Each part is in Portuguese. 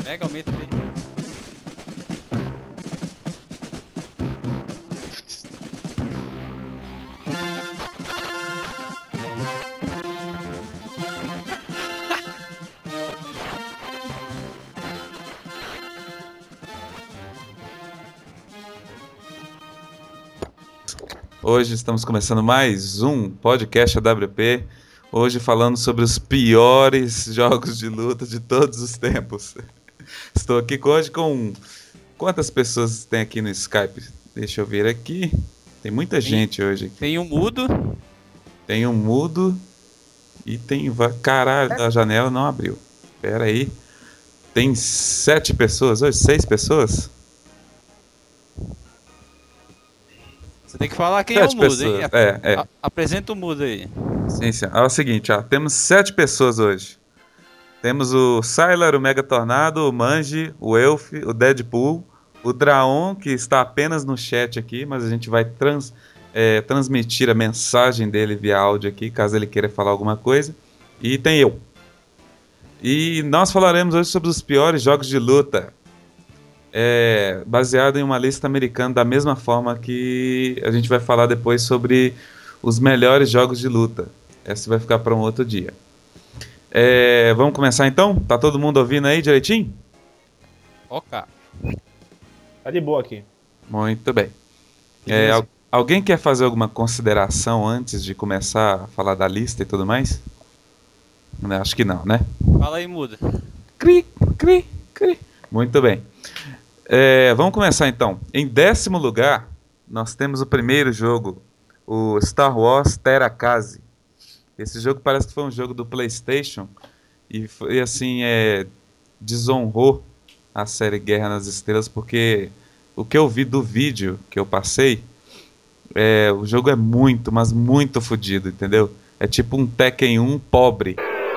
Pega, aumenta aí. Hoje estamos começando mais um podcast AWP. Hoje falando sobre os piores jogos de luta de todos os tempos. Estou aqui hoje com... Quantas pessoas tem aqui no Skype? Deixa eu ver aqui. Tem muita gente hoje aqui. Tem um mudo. Tem um mudo e tem... Caralho, a janela não abriu. Pera aí. Tem 7 pessoas hoje? 6 pessoas? Você tem que falar quem é o 7 mudo, hein? pessoas. É. Apresenta o mudo aí. Sim. É o seguinte, ó. Temos 7 pessoas hoje. Temos o Sylar, o Mega Tornado, o Manji, o Elf, o Deadpool, o Draon, que está apenas no chat aqui, mas a gente vai transmitir a mensagem dele via áudio aqui, caso ele queira falar alguma coisa. E tem eu. E nós falaremos hoje sobre os piores jogos de luta, baseado em uma lista americana, da mesma forma que a gente vai falar depois sobre os melhores jogos de luta. Essa vai ficar para um outro dia. Vamos começar então? Tá todo mundo ouvindo aí direitinho? Ok. Tá de boa aqui. Muito bem. Alguém quer fazer alguma consideração antes de começar a falar da lista e tudo mais? Acho que não, né? Fala aí, mudo. Cri. Muito bem. Vamos começar então. Em 10º lugar, nós temos o primeiro jogo, o Star Wars Terakazi. Esse jogo parece que foi um jogo do PlayStation e foi assim, desonrou a série Guerra nas Estrelas, porque o que eu vi do vídeo que eu passei, o jogo é muito, mas muito fodido, entendeu? É tipo um Tekken 1 pobre.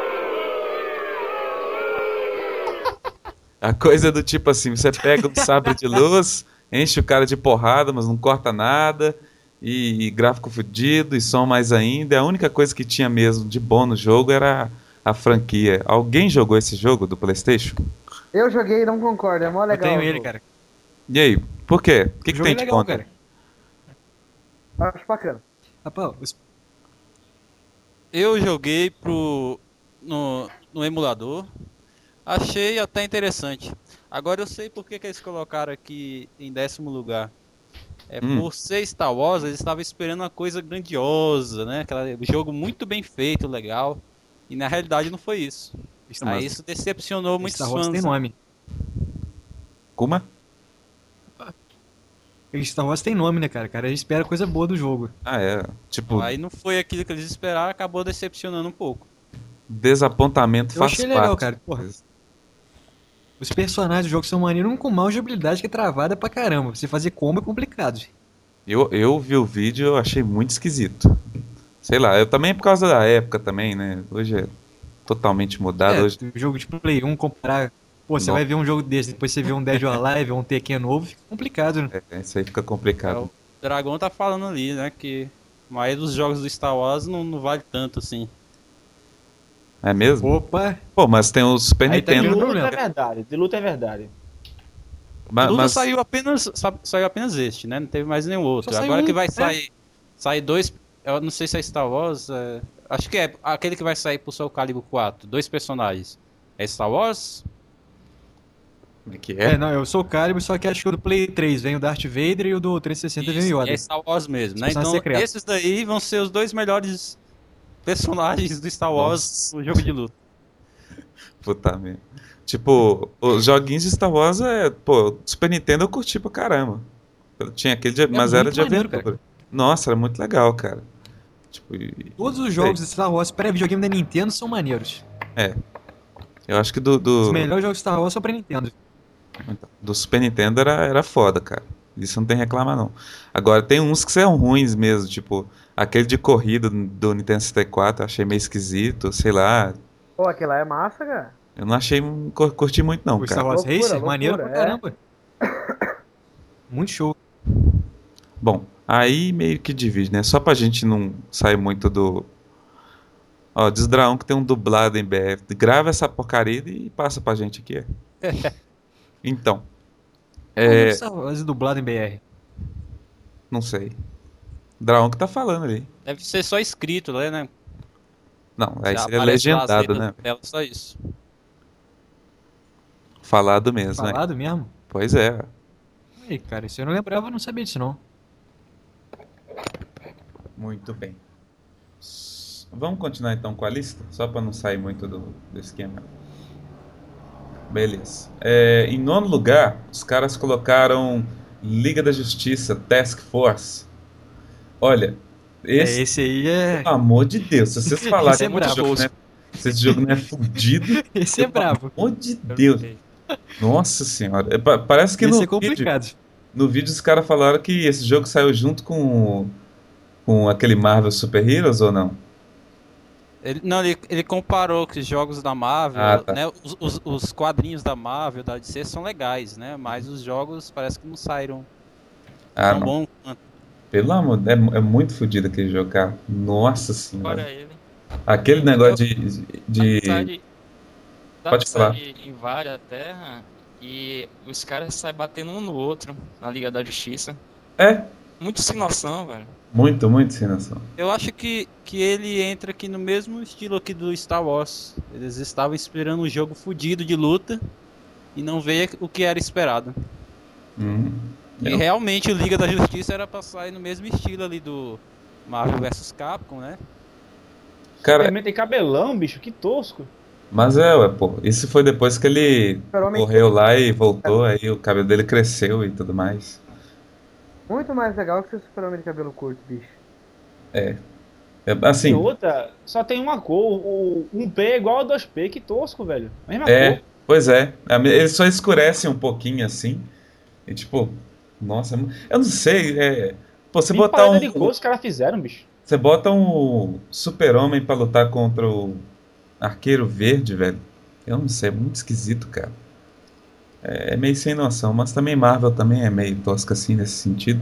A coisa do tipo assim, você pega um sabre de luz, enche o cara de porrada, mas não corta nada, e gráfico fodido, e som mais ainda. A única coisa que tinha mesmo de bom no jogo era a franquia. Alguém jogou esse jogo do PlayStation? Eu joguei e não concordo, é mó legal. Eu tenho ele, cara. E aí, por quê? O que tem de legal, conta? cara. Acho bacana. Rapaz, Eu joguei no emulador. Achei até interessante. Agora eu sei por que eles colocaram aqui em 10º lugar. Por ser Star Wars, eles estavam esperando uma coisa grandiosa, né? Um jogo muito bem feito, legal. E na realidade não foi isso. Aí isso decepcionou muitos Star Wars fãs. tem nome. Como? Star Wars tem nome, né, cara? A gente espera coisa boa do jogo. Tipo, Aí não foi aquilo que eles esperaram, acabou decepcionando um pouco. desapontamento Eu faz achei parte. legal, cara. Porra. Os personagens do jogo são maneiros, com mal jogabilidade que é travada pra caramba. Você fazer combo é complicado. Eu vi o vídeo e eu achei muito esquisito. Sei lá, eu também por causa da época também, né? Hoje é totalmente mudado. Hoje... O jogo de Play 1 comparar... Pô, você vai ver um jogo desse, depois você vê um Dead or Alive ou um Tekken novo, fica complicado, né? Isso aí fica complicado. O Dragon tá falando ali, né, que a maioria dos jogos do Star Wars não vale tanto assim. É mesmo? Opa! Pô, mas tem o Super Aí tá Nintendo. vendo? Não, problema. de luta é verdade. Luta saiu apenas este, né? Não teve mais nenhum outro. Só saiu Agora um, que vai sair dois, eu não sei se é Star Wars, acho que é aquele que vai sair pro Soul Calibur 4, 2 personagens. É Star Wars? Como é que é? Não, eu sou o Calibur, só que acho que o do Play 3 vem o Darth Vader e o do 360 vem o Yoda. É Star Wars mesmo, né? Personagem Então secreto. esses daí vão ser os dois melhores personagens do Star Wars no jogo de luta. Puta merda. Tipo, os joguinhos de Star Wars pô, Super Nintendo eu curti pra caramba. Tinha aquele mas era muito de maneiro, aventura. Nossa, era muito legal, cara. Tipo, Todos os jogos de Star Wars pré-videogame da Nintendo são maneiros. eu acho que Os melhores jogos de Star Wars são pra Nintendo. do Super Nintendo era foda, cara. Isso não tem reclamar, não. Agora, tem uns que são ruins mesmo, tipo, aquele de corrida do Nintendo 64, eu achei meio esquisito, sei lá. Pô, aquele lá é massa, cara. Eu não achei, curti muito não, O cara. Star Wars Loucura, Racer, loucura, maneiro pra caramba. Muito show. Bom, aí meio que divide, né? Só pra gente não sair muito do... Ó, diz Draão que tem um dublado em BF. Grava essa porcaria e passa pra gente aqui. Então, Como Star Wars dublado em BR? não sei. Draon que tá falando ali. Deve ser só escrito, né? Não, aí Já seria aparece lá as legendado, letras né? dela, só isso. Falado mesmo, aí. Falado mesmo? Pois é. Aí, cara, isso eu não lembrava, eu não sabia disso não. Muito bem. Vamos continuar então com a lista? Só para não sair muito do esquema. Beleza. Em nono lugar, os caras colocaram Liga da Justiça, Task Force. Olha, esse, Esse aí pelo amor de Deus, se vocês falarem Esse é que esse brabo. jogo, né, se esse jogo não é fudido, Esse é pelo brabo. amor de Deus. Nossa senhora. Parece que Esse no é vídeo, complicado. no vídeo os caras falaram que esse jogo saiu junto com aquele Marvel Super Heroes ou não? Não, ele comparou que os jogos da Ah, Marvel, tá. né? Os quadrinhos da Marvel, da DC são legais, né? Mas os jogos parece que não saíram Ah, tão não. bom quanto. Pelo amor, é muito fodido aquele jogo, cara. Nossa senhora. Olha ele. Aquele negócio Eu, de. Dá Pode de falar. sair invária a terra e os caras saem batendo um no outro na Liga da Justiça. É, Muito sem noção, velho. muito, muito sem noção. eu acho que ele entra aqui no mesmo estilo aqui do Star Wars. Eles estavam esperando um jogo fudido de luta e não veio o que era esperado. Uhum. E Eu- realmente o Liga da Justiça era pra sair no mesmo estilo ali do Marvel vs Capcom, né? Cara, Superman tem cabelão, bicho, que tosco. mas ué, pô. Isso foi depois que ele Super-Homem correu lá e voltou, aí o cabelo dele cresceu e tudo mais. muito mais legal que seu Super-Homem de cabelo curto, bicho. É, E assim, outra, só tem uma cor. Um P é igual a 2P, que tosco, velho. Mesma é, cor. pois é. Ele só escurece um pouquinho assim. E tipo, nossa, eu não sei. Pô, você Nem botar paleta um. de cor os caras fizeram, bicho. Você bota um super-homem pra lutar contra o Arqueiro Verde, velho. Eu não sei, é muito esquisito, cara. É meio sem noção, mas também Marvel também é meio tosca assim nesse sentido.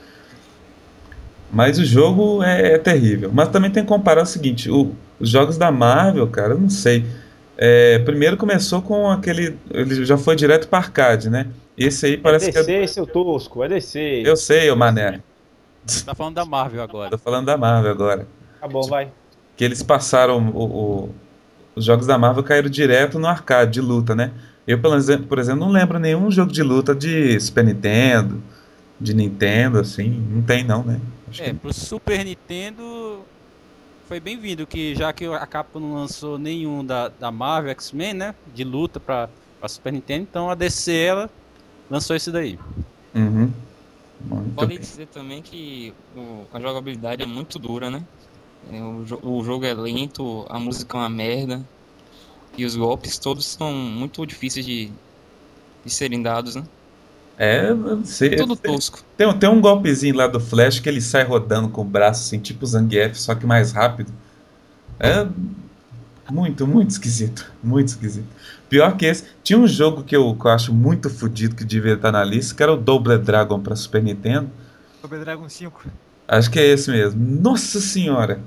Mas o jogo é terrível. Mas também tem que comparar o seguinte, os jogos da Marvel, cara, eu não sei. Primeiro começou com aquele. Ele já foi direto para arcade, né? Esse aí É parece que DC, seu tosco, é DC. Eu sei, ô mané. Tá falando da Marvel agora. Tô falando da Marvel agora. Tá bom, vai. Que eles passaram. Os jogos da Marvel caíram direto no arcade de luta, né? Eu, por exemplo, não lembro nenhum jogo de luta de Super Nintendo, de Nintendo, assim. Não tem, não, né? Acho que Pro Super Nintendo foi bem-vindo, que já que a Capcom não lançou nenhum da Marvel X-Men, né? De luta pra Super Nintendo, então a DC ela lançou esse daí. Uhum. Muito Pode bem. dizer também que a jogabilidade é muito dura, né? O jogo é lento, a música é uma merda. E os golpes todos são muito difíceis de serem dados, né? Eu não sei. Tudo tosco. Tem um golpezinho lá do Flash que ele sai rodando com o braço, assim, tipo Zangief, só que mais rápido. É muito, muito esquisito. Muito esquisito. Pior que esse. Tinha um jogo que eu acho muito fodido que devia estar na lista, que era o Double Dragon pra Super Nintendo. Super Dragon 5. Acho que é esse mesmo. Nossa senhora!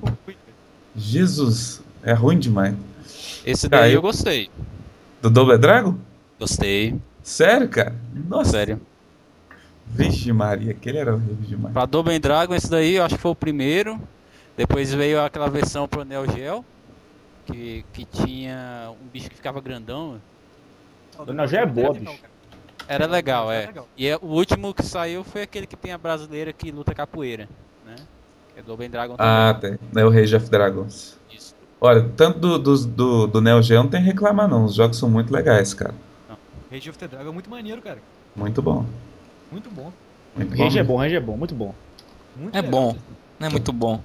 Jesus! É ruim demais. Esse daí Caiu. eu gostei. Do Double Dragon? Gostei, Sério, cara? Nossa! sério. Vixe Maria, aquele era horrível demais. Pra Double Dragon, esse daí eu acho que foi o primeiro. Depois veio aquela versão pro Neo Geo, que tinha um bicho que ficava grandão. Dona Gé é boa, bicho. Era legal, Era é. legal. E o último que saiu foi aquele que tem a brasileira que luta capoeira, né? Que é Double Dragon Ah, também. tem. É o Rage of Dragons. Isso. Olha, tanto do Neo Geo não tem que reclamar, não. Os jogos são muito legais, cara. Rage of the Dragon é muito maneiro, cara. Muito bom. Muito bom. Muito bom. Range é bom, range é bom, muito bom. Muito É legal. bom, não é muito bom.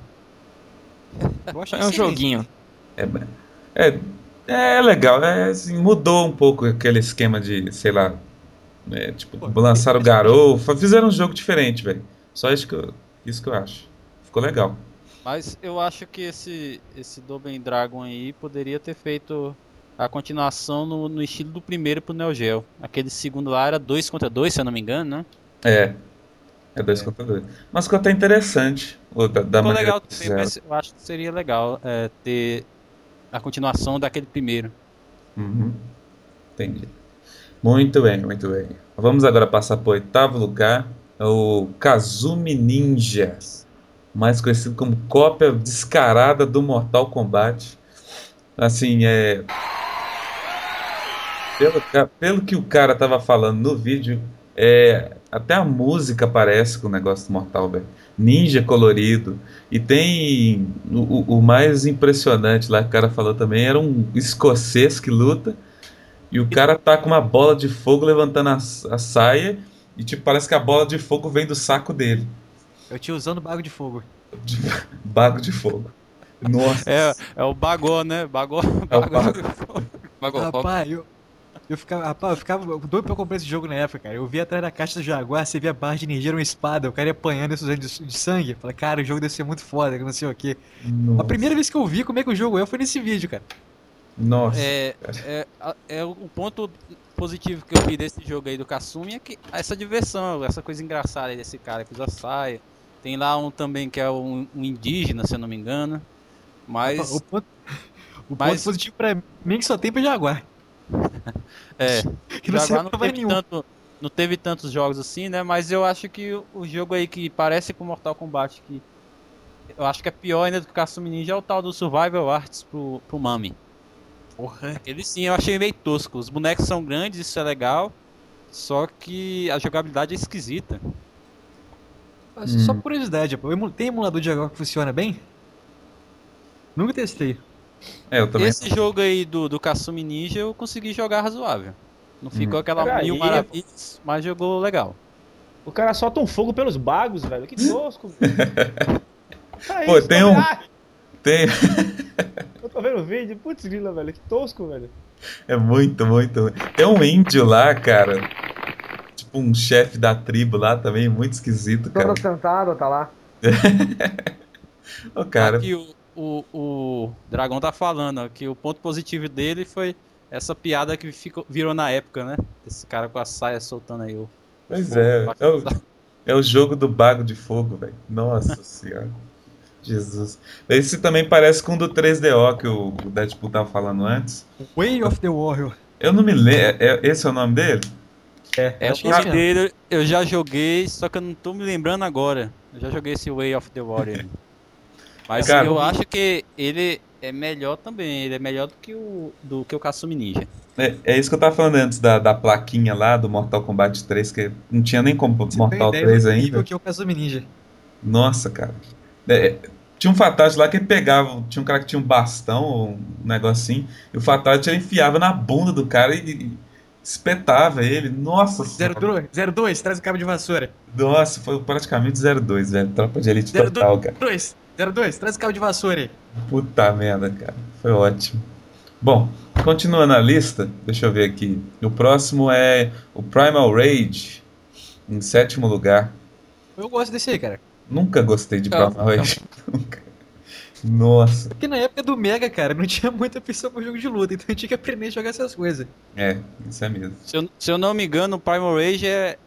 Eu acho É um excelente. joguinho. É, é legal. Assim, mudou um pouco aquele esquema de, sei lá. Tipo, Pô, lançaram o esse- Garou. Fizeram um jogo diferente, velho. Só isso que eu acho. Ficou legal. Mas eu acho que esse Double Dragon aí poderia ter feito a continuação no estilo do primeiro pro Neo Geo. Aquele segundo lá era 2 contra 2, se eu não me engano, né? É 2 contra 2. Mas ficou até interessante. Da Ficou maneira legal que também, fizeram. mas eu acho que seria legal ter a continuação daquele primeiro. Uhum. Entendi. Muito bem, muito bem. Vamos agora passar para o oitavo lugar. É o Kazumi Ninja, mais conhecido como cópia descarada do Mortal Kombat. Assim, pelo que o cara tava falando no vídeo, até a música parece com o negócio do Mortal, velho. Ninja colorido. E tem o mais impressionante lá que o cara falou também, era um escocês que luta. E o cara tá com uma bola de fogo levantando a saia. E tipo, parece que a bola de fogo vem do saco dele. Eu tinha usando bago de fogo. De bago de fogo. Nossa. É o Bagó, né? Bagó, É o Bagó. Bago. Bagocop. Rapaz, eu ficava doido pra comprar esse jogo na época, cara. Eu via atrás da caixa do Jaguar, você via a barra de energia, era uma espada, o cara ia apanhando isso de sangue. Eu falei, cara, o jogo deve ser muito foda, que não sei o quê. A primeira vez que eu vi como é que o jogo foi nesse vídeo, cara. Nossa. O ponto positivo que eu vi desse jogo aí do Kasumi é que essa diversão, essa coisa engraçada aí desse cara que usa saia. Tem lá um também que é um indígena, se eu não me engano. Mas, O ponto mas positivo pra mim é que só tem pra Jaguar. Que não Jaguar serve pra nenhum. não teve tantos jogos assim, né? Mas eu acho que o jogo aí que parece com Mortal Kombat, que eu acho que é pior ainda do que o Kasumi Ninja, é o tal do Survival Arts pro Mami. Porra. Ele sim, eu achei meio tosco. Os bonecos são grandes, isso é legal. Só que a jogabilidade é esquisita. Só por curiosidade, pô. Tem emulador de Jaguar que funciona bem? Nunca testei. Eu também. Esse jogo aí do Kasumi Ninja eu consegui jogar razoável. Não ficou aquela Peraí, mil maravilhas, mas jogou legal. O cara solta um fogo pelos bagos, velho. Que tosco. Aí, Pô, tem um. Ah, Tem. eu tô vendo o vídeo. Putz, grila, velho. Que tosco, velho. É muito, muito. Tem um índio lá, cara. Tipo um chefe da tribo lá também, muito esquisito, cara. Todo sentado, tá lá. Ô, cara. Aqui o Dragão tá falando ó, que o ponto positivo dele foi essa piada que virou na época, né? Esse cara com a saia soltando aí o Pois fogo. é o jogo do bago de fogo, velho. Nossa senhora. Jesus. Esse também parece com o do 3DO que o Deadpool tava falando antes. Way of the Warrior. Eu não me lembro. Esse é o nome dele? É acho o que nome esse mesmo. dele, eu já joguei, só que eu não tô me lembrando agora. Eu já joguei esse Way of the Warrior. Mas Cara, eu acho que ele é melhor também. Ele é melhor do que o Kasumi Ninja. É isso que eu tava falando antes da plaquinha lá do Mortal Kombat 3, que não tinha nem como Você tem Mortal ideia 3 do nível ainda. que é o Kasumi Ninja. Nossa, cara. Tinha um Fatality lá que ele pegava. Tinha um cara que tinha um bastão, ou um negocinho, e o Fatality ele enfiava na bunda do cara e espetava ele. Nossa senhora. 02, traz o cabo de vassoura. Nossa, foi praticamente 02, velho. Tropa de elite total, cara. 02, traz o cabo de vassoura aí. Puta merda, cara. Foi ótimo. Bom, continuando a lista, deixa eu ver aqui. O próximo é o Primal Rage, em sétimo lugar. Eu gosto desse aí, cara. Nunca gostei de Não, Primal Rage. Nunca. Nossa. Porque na época do Mega, cara, não tinha muita opção pra jogo de luta, então eu tinha que aprender a jogar essas coisas. Isso é mesmo. Se eu não me engano, o Primal Rage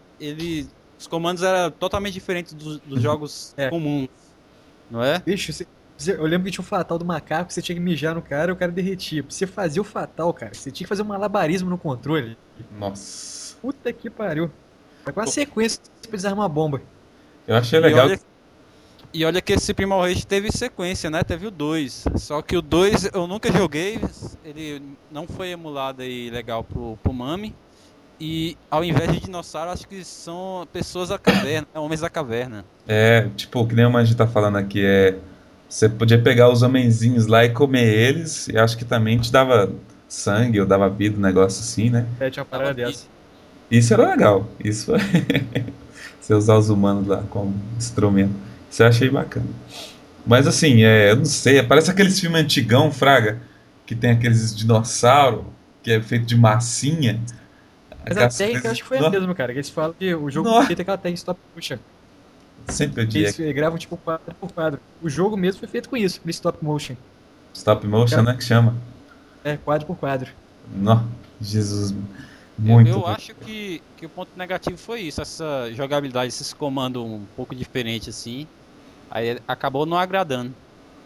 os comandos eram totalmente diferentes dos jogos É. comuns, não é? Bicho, eu lembro que tinha um fatal do macaco que você tinha que mijar no cara e o cara derretia. Pra você fazer o fatal, cara, você tinha que fazer um malabarismo no controle. Nossa. Puta que pariu. É quase sequência pra desarmar uma bomba. Eu achei E legal. olha que esse Primal Rage teve sequência, né? Teve o 2. Só que o 2 eu nunca joguei, ele não foi emulado aí legal pro Mami. E ao invés de dinossauro, acho que são pessoas da caverna, homens da caverna. Tipo, que nem o Manji tá falando aqui, você podia pegar os homenzinhos lá e comer eles, e acho que também te dava sangue ou dava vida, um negócio assim, né? Tinha uma parada dessa. Isso era legal. Isso você usar os humanos lá como instrumento. Isso eu achei bacana. Mas assim, eu não sei, parece aqueles filmes antigão, Fraga, que tem aqueles dinossauros, que é feito de massinha. Mas a Aquelas técnica eu coisas- acho que foi a No- mesma, cara. Que eles falam que o jogo Nossa. foi feito aquela técnica stop motion. Sempre eu Que digo. eles gravam tipo quadro por quadro. O jogo mesmo foi feito com isso, com stop motion. Stop motion, né? Que chama. Quadro por quadro. Nó, Jesus. Muito Eu bom. acho que o ponto negativo foi isso, essa jogabilidade, esses comandos um pouco diferentes assim. Aí acabou não agradando.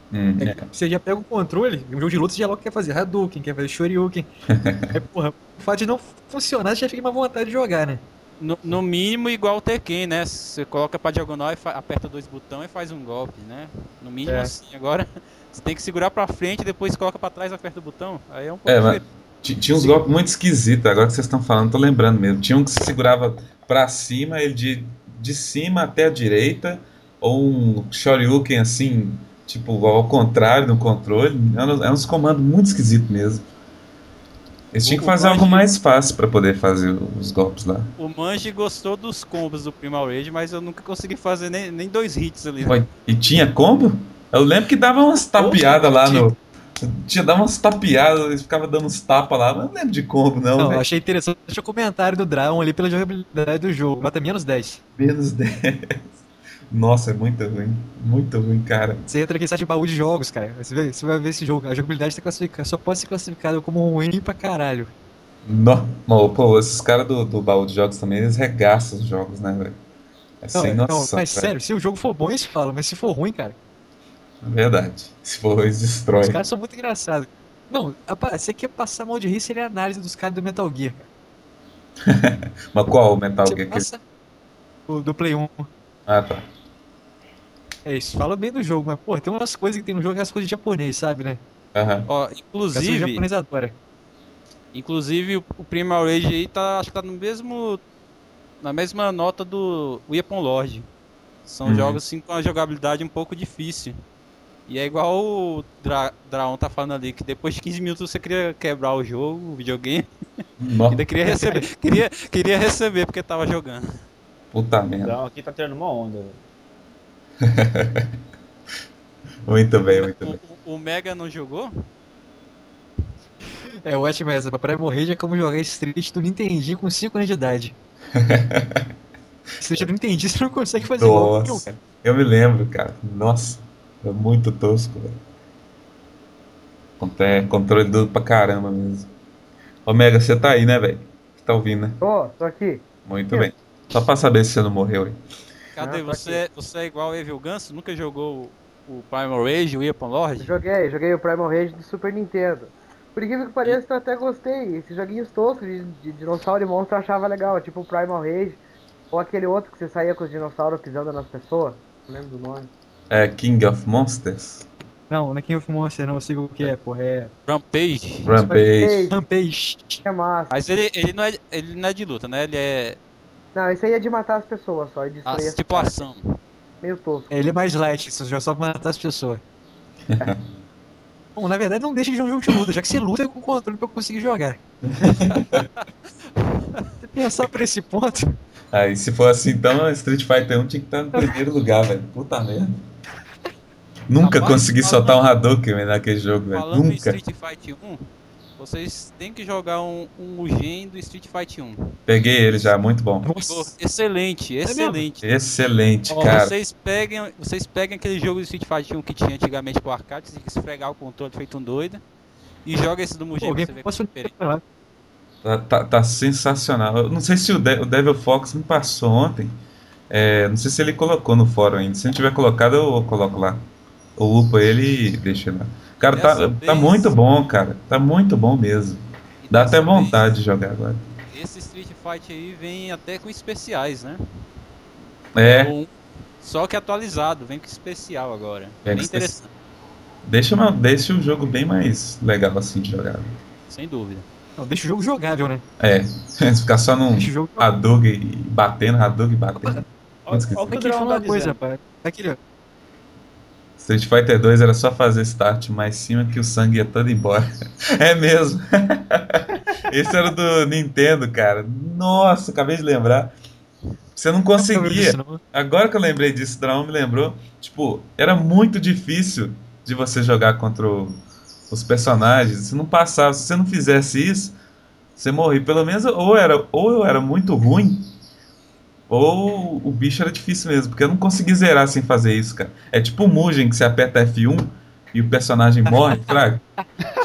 É. Você já pega o controle, um jogo de luta você já logo quer fazer Hadouken, quer fazer Shoryuken. Aí, porra, o fato de não funcionar, você já fica com uma vontade de jogar, né? No mínimo igual o Tekken, né? Você coloca pra diagonal e aperta dois botões e faz um golpe, né? No mínimo É. assim. Agora você tem que segurar pra frente, depois coloca pra trás e aperta o botão. Aí é um pouco É, mas diferente. tinha uns golpes muito esquisitos, agora que vocês estão falando, tô lembrando mesmo. Tinha um que se segurava pra cima, ele de cima até a direita, ou um Shoryuken assim, tipo, ao contrário no controle. É uns comandos muito esquisitos mesmo. Eles tinham que O fazer algo Manji, mais fácil pra poder fazer os golpes lá. o Manji gostou dos combos do Primal Rage, mas eu nunca consegui fazer nem dois hits ali. Foi. E tinha combo? Eu lembro que dava umas tapeadas lá no. Tinha dava umas tapeadas, eles ficavam dando uns tapas lá, mas eu não lembro de combo, não, Não, eu velho. achei interessante o comentário do Dragon ali pela jogabilidade do jogo. Bota menos 10. Menos 10. Nossa, é muito ruim, cara. Você entra aqui em site de baú de jogos, cara. Você vai ver esse jogo. A jogabilidade tá só pode ser classificada como ruim pra caralho. Pô, esses caras do baú de jogos também, eles regaçam os jogos, né, velho? É sem Não, noção, mas velho. sério, se o jogo for bom, eles falam, mas se for ruim, cara, É verdade. Se for, eles destrói. os caras são muito engraçados. Não, você quer passar mal de rir, seria a análise dos caras do Metal Gear, cara. Mas qual o Metal Você Gear? passa o do Play 1. Ah, tá. É isso, fala bem do jogo, mas, pô, tem umas coisas que tem no jogo que é as coisas de japonês, sabe, né? Aham. Ó, Que as coisas inclusive, japonês adora. o Primal Rage aí tá, acho que tá na mesma nota do Weapon Lord. São jogos assim com a jogabilidade um pouco difícil. E é igual o Draon tá falando ali, que depois de 15 minutos você queria quebrar o jogo, o videogame, Nó, ainda queria receber, queria receber porque tava jogando. puta merda. Então aqui tá tirando uma onda, velho. Muito bem, muito bem. O Mega não jogou? É ótimo essa, pra morrer é como jogar Street do Nintendinho com 5 anos de idade. Street do Nintendinho você não consegue fazer igual que eu, Nossa, cara. eu me lembro, cara. Nossa, é muito tosco, velho. Controle duro pra caramba mesmo. Omega, você tá aí, né, velho? Você tá ouvindo, né? Tô aqui. Muito bem. Só pra saber se você não morreu aí. Cadê? Ah, tá Você é igual o Evil Ganso? Nunca jogou o Primal Rage, o Weapon Lord? Joguei o Primal Rage do Super Nintendo. Por incrível que pareça, eu até gostei. Esses joguinhos toscos de dinossauro e monstro eu achava legal, tipo o Primal Rage. Ou aquele outro que você saía com os dinossauros pisando nas pessoas. Não lembro do nome. É King of Monsters? Não é King of Monsters, não, eu sei o que é, porra, é Rampage. Rampage. Rampage. É massa. Mas ele não é de luta, né? Ele é Não, esse aí é de matar as pessoas só e destruir as tipo ação. meio tosco. É, ele é mais light, você joga só pra matar as pessoas. Bom, na verdade não deixa de um jogo de luta, já que você luta com o controle pra eu conseguir jogar. Se pensar por esse ponto, Aí, se for assim, então Street Fighter 1 tinha que estar no primeiro lugar, velho. Puta merda. Nunca Rapaz, consegui soltar um Hadouken, velho, naquele jogo, velho. Falando em Nunca. Street Fighter 1, vocês têm que jogar um Mugen do Street Fighter 1. Peguei ele já, muito bom. Ficou nossa, excelente, excelente. Excelente, Ó, cara. vocês peguem aquele jogo do Street Fighter 1 que tinha antigamente pro arcade, você tem que esfregar o controle feito um doido, e joga esse do Mugen pra alguém você ver como é posso diferente. falar. Tá sensacional. Eu não sei se o Devil Fox me passou ontem. Não sei se ele colocou no fórum ainda. Se não tiver colocado, eu coloco lá. Eu lupo ele e deixo lá. Cara, Dessa tá vez- muito bom, cara. Tá muito bom mesmo. E Dá dessa até vez, vontade de jogar agora. Esse Street Fighter aí vem até com especiais, né? É, Só que atualizado, vem com especial agora. Vem Bem com interessante, deixa o jogo bem mais legal assim de jogar. sem dúvida. Não, deixa o jogo jogável, né? Ficar só num Deixa o jogo Hadouken e batendo, Hadouken e batendo. Olha esquisito. o que o Aqui Drão fala tá uma coisa, dizendo. rapaz. Aqui, ó. Street Fighter 2 era só fazer start mais cima que o sangue ia todo embora. É mesmo. Esse era do Nintendo, cara. Nossa, acabei de lembrar. Você não Não lembro conseguia. disso, não. Agora que eu lembrei disso, o Draon me lembrou. Tipo, era muito difícil de você jogar contra os personagens. Você não passava. Se você não fizesse isso, você morria. Pelo menos ou eu era muito ruim, ou o bicho era difícil mesmo. Porque eu não consegui zerar sem fazer isso, cara. É tipo o Mugen que você aperta F1 e o personagem morre, fraga.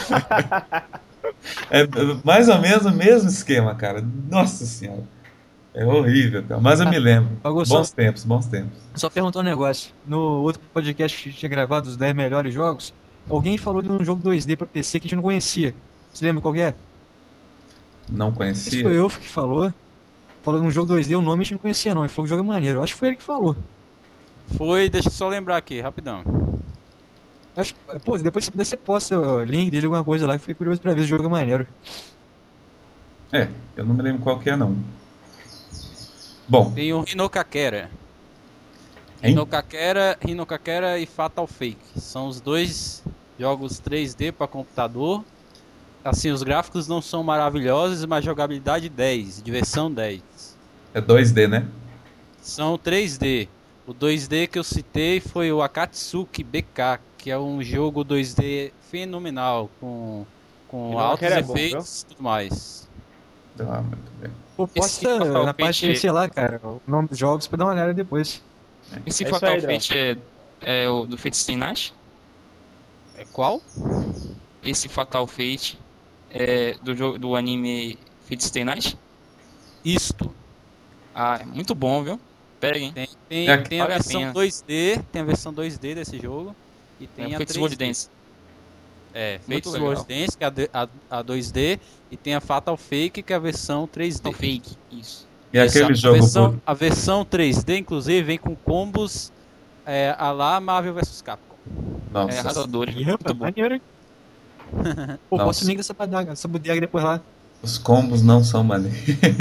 É mais ou menos o mesmo esquema, cara. Nossa senhora. É horrível, cara. Mas eu me lembro. Pagou só, Bons tempos, bons tempos. só perguntar um negócio. No outro podcast que a gente tinha gravado, os 10 melhores jogos, alguém falou de um jogo 2D pra PC que a gente não conhecia. Você lembra qual que é? Não Não sei se foi conhecia? eu que falou. Falou de um jogo 2D, o nome a gente não conhecia não. Ele falou que o jogo é maneiro. Eu acho que foi ele que falou. Foi, deixa eu só lembrar aqui, rapidão. Acho, pô, depois você posta o link dele, alguma coisa lá, que fiquei curioso pra ver se o jogo é maneiro. É, eu não me lembro qual que é, não. Bom, Tem o Hinokakera. hein? Hinokakera e Fatal Fake. São os dois jogos 3D para computador. Assim, os gráficos não são maravilhosos, mas jogabilidade 10, diversão 10. É 2D, né? São 3D. O 2D que eu citei foi o Akatsuki BK, que é um jogo 2D fenomenal, com altos Hinokakera é bom, efeitos e tudo mais. Ah, muito bem. Pô, Esse posta Fatal na página, Fate- sei lá, cara, o nome dos jogos pra dar uma olhada depois. Esse É isso Fatal aí, Drão. Fate é o do Fate Stay Night? É qual? Esse Fatal Fate é do jogo do anime Fate Stay Night? Isto. Ah, é muito bom, viu? Peguem. Tem É, a vale a versão pena. 2D, tem a versão 2D desse jogo. E tem a Fate 3D. World Dance. É, Muito Fates legal. World Dance, que é a 2D, e tem a Fatal Fake, que é a versão 3D. Fatal Fake, isso. E aquele jogo A versão 3D, inclusive, vem com combos a lá Marvel vs Capcom. É Nossa, arrasador. Ih, Muito rapaz, bom. maneiro, hein? Pô, Nossa. posta o link dessa bodega lá. os combos não são maneiros.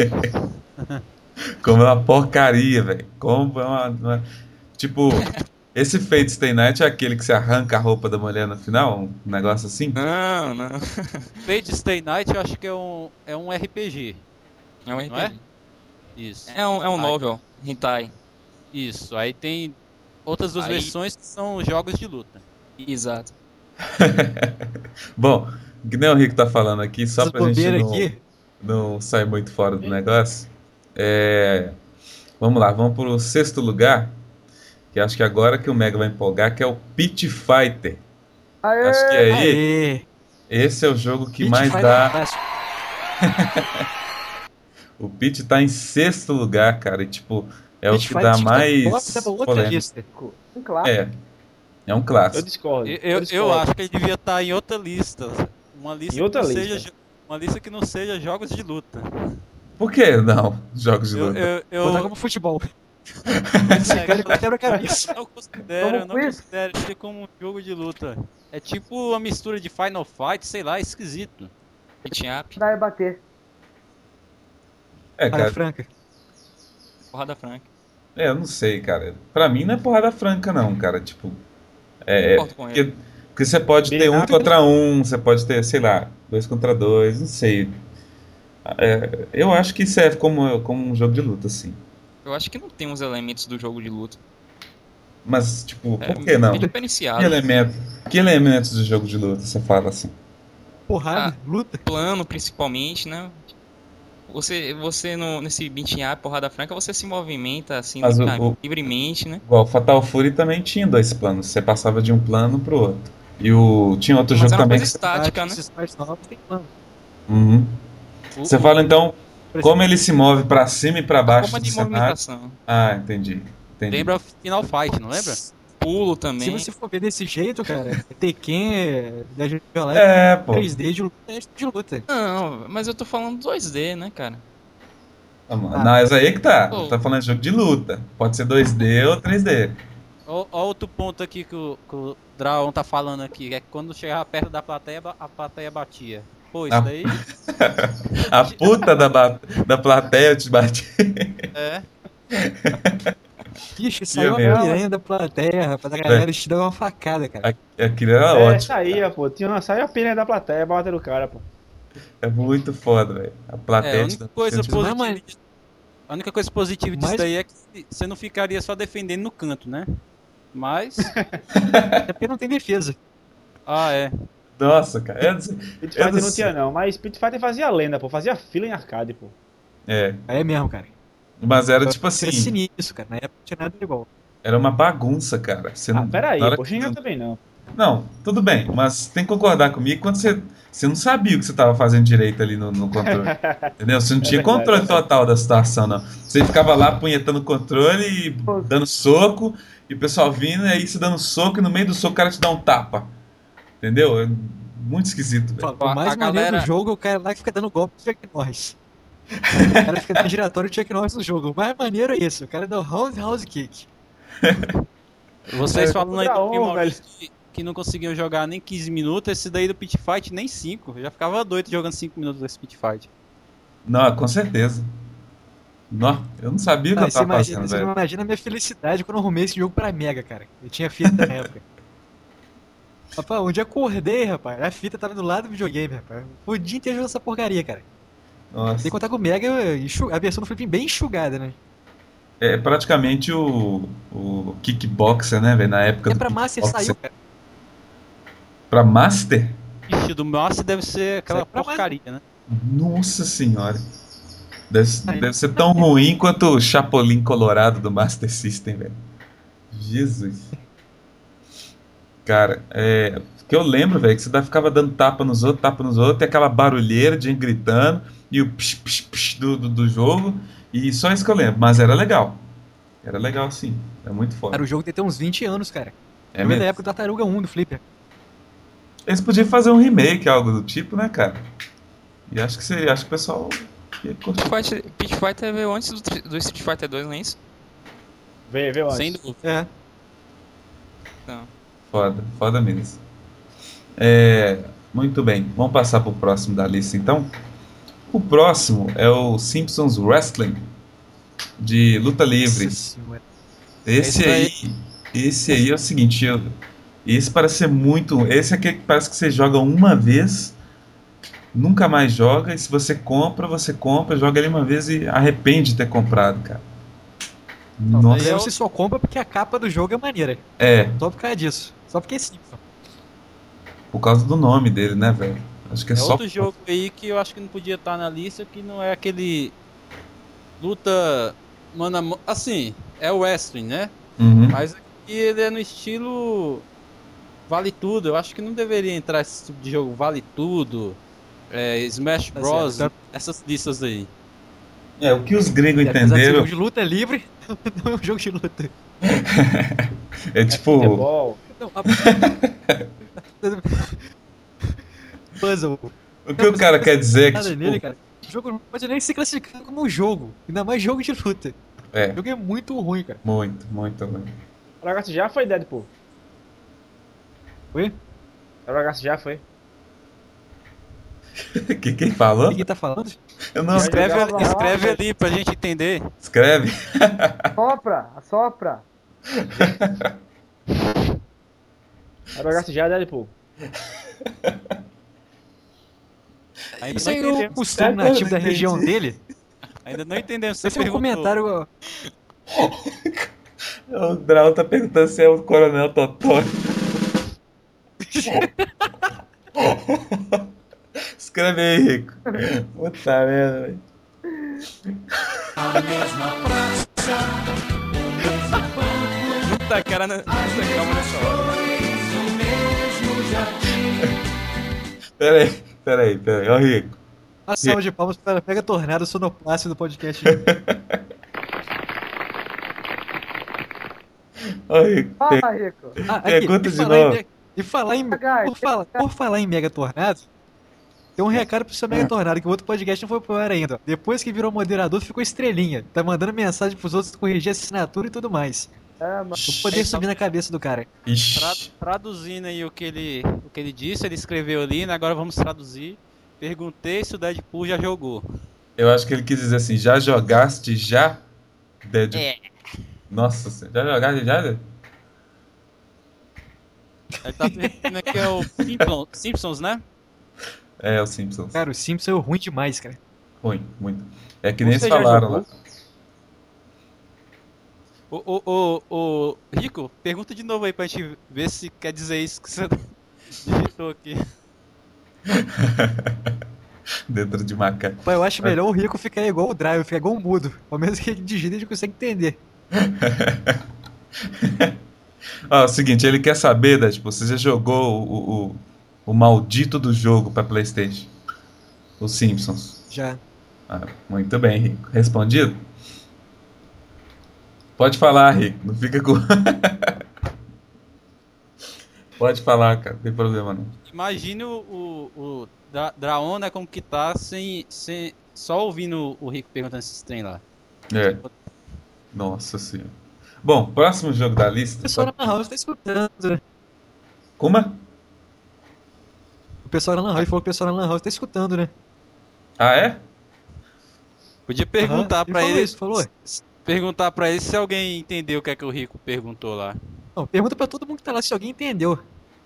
Como é uma porcaria, velho. Combo é Tipo, esse Fate Stay Night é aquele que você arranca a roupa da mulher no final? Um negócio assim? Não, não. Fate Stay Night eu acho que é um RPG. É um Não é? RPG. Isso. É um novel, hentai. Isso. Aí tem outras duas Aí- versões que são jogos de luta. Exato. Bom, que nem o Rico tá falando aqui, só Essas pra gente bobeiras não, aqui. não sair muito fora do negócio. Vamos lá, vamos pro sexto lugar, que acho que agora que o Mega vai empolgar, que é o Pit Fighter. Aê! Acho que aí, Aê! esse é o jogo que Beat mais Fighter dá. clássico. O Pit tá em sexto lugar, cara, e tipo, é o Beat que Fighter dá tinha que mais tá pra outra polêmica. lista. Um clássico. É um Eu clássico. discordo. Eu discordo. acho que ele devia estar em outra lista. Uma lista Em outra que não lista. seja uma lista que não seja jogos de luta. Por que não? Jogos de Eu, luta. eu, Botar eu, como futebol. é, Cara, quebra-cabeça. eu não Como quiz? considero ele como um jogo de luta. É tipo uma mistura de Final Fight, sei lá, esquisito. Beat up, Vai bater. É, Para cara, Franca. porrada franca. eu não sei, cara. Pra mim não é porrada franca, não, cara. Tipo, Concordo com ele. porque você pode ter um contra um, você pode ter, sei lá, 2 contra 2, não sei. Eu acho que serve como um jogo de luta, assim. Eu acho que não tem os elementos do jogo de luta. Mas, tipo, É por que não? bem Que, diferenciado. que elementos do jogo de luta você fala assim? Porrada, luta. Plano, principalmente, né? Você nesse beating up, porrada franca, você se movimenta assim Mas livremente, né? Igual Fatal Fury também tinha 2 planos. Você passava de um plano pro outro. Tinha outro Mas jogo é uma também coisa que estática, né? Esses partes novos tem plano. Uhum. Você fala então como ele se move pra cima e pra baixo Forma do de cenário. movimentação. Ah, entendi. Lembra Final Fight, não lembra? Pulo Se também. você for ver desse jeito, cara, Tekken, da Live Pô. 3D de luta, é de luta. Não, mas eu tô falando 2D, né, cara? Não, mas aí é que tá. Pô. Tá falando de jogo de luta. Pode ser 2D ou 3D. Ó, outro ponto aqui que o Draon tá falando aqui, é que quando chegava perto da plateia, a plateia batia. Pô, isso Ah. daí A puta da plateia te bate. é. Ixi, saiu a mesmo. piranha da plateia, rapaz. A galera te dá uma facada, cara. Aquilo era É, ótimo. saía, pô. Saiu a pena da plateia, bota no cara, pô. É muito foda, velho. A plateia A te única dá- coisa Isso não é positiva, mais- a única coisa positiva disso Mas- daí é que você não ficaria só defendendo no canto, né? Mas, É porque não tem defesa. é. Nossa, cara. Pit Eu Fighter não não sei. tinha não, mas Pit Fighter fazia lenda, pô. Fazia fila em arcade, pô. É mesmo, cara. Mas era tipo assim. Era sinistro, cara. Na época não tinha nada igual. Era uma bagunça, cara. Você não, Ah, peraí, na hora pô. que- Xinga também não. Não, tudo bem, mas tem que concordar comigo quando você não sabia o que você estava fazendo direito ali no controle. Entendeu? Você não É tinha verdade, controle é verdade. total da situação, não. Você ficava lá punhetando o controle e dando soco, e o pessoal vindo, e aí você dando soco, e no meio do soco o cara te dá um tapa. Entendeu? É muito esquisito, velho. Fala, o mais A maneiro do galera. jogo é o cara lá que fica dando golpe do Chuck Norris. O cara fica dando giratório do Chuck Norris no jogo. O mais maneiro é isso. O cara dá o Roundhouse Kick. Vocês falando aí Contra do um, Primordial que não conseguiam jogar nem 15 minutos, esse daí do Pit Fight nem 5. Eu já ficava doido jogando 5 minutos desse Pit Fight. Não, com certeza. Não, eu não sabia o que eu Ah, tava fazendo, você não velho. imagina a minha felicidade quando eu arrumei esse jogo pra Mega, cara. Eu tinha fita na época. Rapaz, onde eu acordei, rapaz, a fita tava do lado do videogame, rapaz. O dia inteiro jogando essa porcaria, cara. Sem Nossa. contar que o Mega, a versão do Flip bem enxugada, né? É praticamente o kickboxer, né, velho? Na época É do pra Master kickboxer. saiu, cara. Pra Master? Ixi, do Master deve ser aquela Sai pra porcaria, né? Nossa senhora. Deve ser tão ruim quanto o Chapolin Colorado do Master System, velho. Jesus. Cara, que eu lembro, velho, que você ficava dando tapa nos outros, e aquela barulheira de gente gritando, e o psh, psh, psh do jogo, e só isso que eu lembro. Mas era legal. Era legal, sim. É muito foda. Cara, o jogo tem até uns 20 anos, cara. É O jogo é da mesmo. época do Tartaruga 1 do Flipper. Eles podiam fazer um remake, algo do tipo, né, cara? E acho que o pessoal ia curtir. Pit Fighter veio antes do Street Fighter 2, não é isso? Vê antes. Sem dúvida. É. Não. Foda, foda mesmo. Muito bem, vamos passar pro próximo da lista então. O próximo é o Simpsons Wrestling de luta livre. Nossa senhora. Esse aí é o seguinte, esse parece ser muito. Esse é aquele que parece que você joga uma vez, nunca mais joga, e se você compra, joga ele uma vez e arrepende de ter comprado, cara. Mas Nossa, aí você só compra porque a capa do jogo é maneira. é, Só por causa disso. Só porque é Simpson. por causa do nome dele, né, velho? Acho que é É só. outro jogo aí que eu acho que não podia estar na lista, que não é aquele luta mano a mano. Assim, é o wrestling, né? Uhum. Mas aqui ele é no estilo Vale Tudo. Eu acho que não deveria entrar esse tipo de jogo Vale Tudo, Smash Tá Bros, certo. essas listas aí. O que os gregos Apesar de ser um entenderam jogo de luta livre, não é um jogo de luta. é tipo. Futebol. Não, Puzzle. O que o cara quer dizer é que, Nada tipo, nele, cara. O jogo não pode nem ser classificado como um jogo. Ainda mais jogo de luta. O jogo é muito ruim, cara. muito, muito ruim. Ragazzo já foi Deadpool. Oi? Ragazzo já foi. Quem falou? Ninguém tá falando? Eu não Escreve, jogava lá, escreve mas- ali pra gente entender. escreve. Assopra. Ragazzo já Deadpool. Ainda Isso não aí é entendemos, o costume nativo da região dele. ainda não entendemos. Você Esse é um perguntou. comentário. O Drau tá perguntando se é o Coronel Totó. Escreve aí, Rico. Puta merda, velho. Puta cara nessa hora. Peraí. Ó, Rico. A salva de palmas para Pega Tornado Sonoplástico do podcast. Ó, Rico. Fala, Rico. Pergunta e de falar em novo. me- e falar em. Devagar, Por falar em Mega Tornado, tem um recado pro seu Mega Tornado, que o outro podcast não foi pro ar ainda. Depois que virou moderador, ficou estrelinha. Tá mandando mensagem pros outros corrigir a assinatura e tudo mais. Mas Pra poder subir na cabeça do cara. Ixi. Traduzindo aí o que ele disse, ele escreveu ali, né? Agora vamos traduzir. Perguntei se o Deadpool já jogou. Eu acho que ele quis dizer assim, já jogaste já? Deadpool. É. Nossa senhora, já jogaste já? Ele tá perguntando aqui é o Simpsons, né? É, o Simpsons. Cara, o Simpson é ruim demais, cara. Ruim, muito. É que nem Você eles já falaram jogou? lá. Ô, Rico, pergunta de novo aí pra gente ver se quer dizer isso que você digitou aqui. Dentro de macaco. Pô, eu acho melhor o Rico ficar igual o Drive, ficar igual um mudo. Ao menos que ele digita, a gente consegue entender. Ó, é o seguinte, ele quer saber, né, tipo, você já jogou o maldito do jogo pra PlayStation? Os Simpsons. Já. Ah, muito bem, Rico. Respondido? Pode falar, Rico. Não fica com. Pode falar, cara. Não tem problema não. Imagine o Draon, né, como que tá só ouvindo o Rico perguntando esses trem lá. É. Nossa senhora. Bom, próximo jogo da O lista. pessoal na Lan House tá escutando, né? Como é? O pessoal na Lan House falou que o pessoal na Lan House tá escutando, né? Ah, é? Podia perguntar Aham, pra falou ele. isso, falou. Perguntar pra ele se alguém entendeu o que é que o Rico perguntou lá. Não, pergunta pra todo mundo que tá lá se alguém entendeu.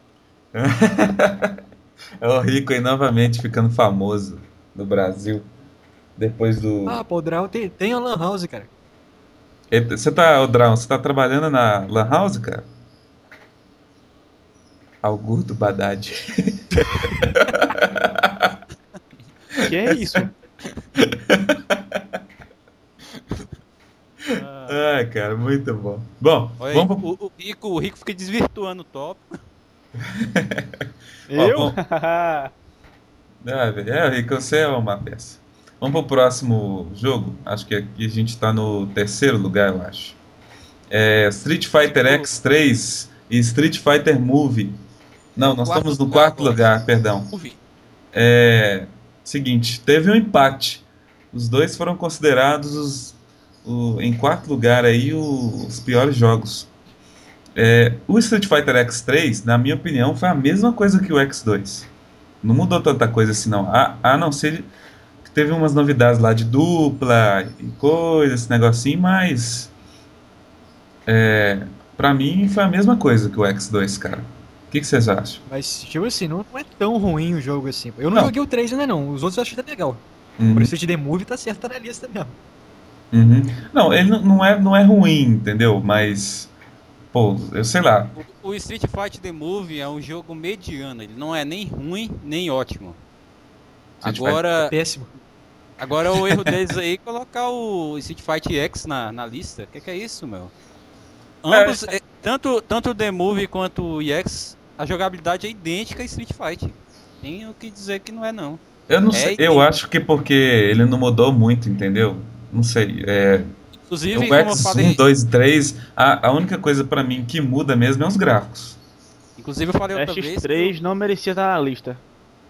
É o Rico aí novamente ficando famoso no Brasil. Depois do. Ah, pô, o Draw tem a Lan House, cara. Você tá, ô Draun, você tá trabalhando na Lan House, cara? Augusto Badad. Que é isso? Ai, cara, muito bom. Bom, Olha aí, vamos pro... o Rico fica desvirtuando o tópico. Eu? vamos- velho, Rico, você é uma peça. Vamos pro próximo jogo. Acho que aqui a gente tá no terceiro lugar, eu acho. É Street Fighter X3 e Street Fighter Movie. Não, nós Quarto estamos no lugar quarto agora. lugar, perdão. Ouvi. Seguinte, teve um empate. Os dois foram considerados em quarto lugar aí os piores jogos. O Street Fighter X3, na minha opinião, foi a mesma coisa que o X2. Não mudou tanta coisa assim, não. A não ser que teve umas novidades lá de dupla e coisa, esse negocinho, mas pra mim foi a mesma coisa que o X2, cara. O que vocês acham? Mas, tipo assim, não é tão ruim o jogo assim. Eu não Não. joguei o 3 ainda não, os outros eu achei até legal. Uhum. Por isso o The Movie tá certo, tá na lista mesmo. Uhum. Não, ele não é ruim, entendeu? Mas, pô, eu sei lá. O Street Fighter The Movie é um jogo mediano. Ele não é nem ruim, nem ótimo. Street Agora, Péssimo. agora o erro deles aí é colocar o Street Fighter X na lista. O que é isso, meu? Ambos, tanto o The Movie quanto o EX, a jogabilidade é idêntica a Street Fighter. Tem o que dizer que não é, não. Eu não É sei, eu idêntico. acho que porque ele não mudou muito, entendeu? Não sei. Inclusive, O como eu X1, falei, 2 e 3, a única coisa pra mim que muda mesmo é os gráficos. inclusive eu falei outra vez que X3 não merecia estar na lista.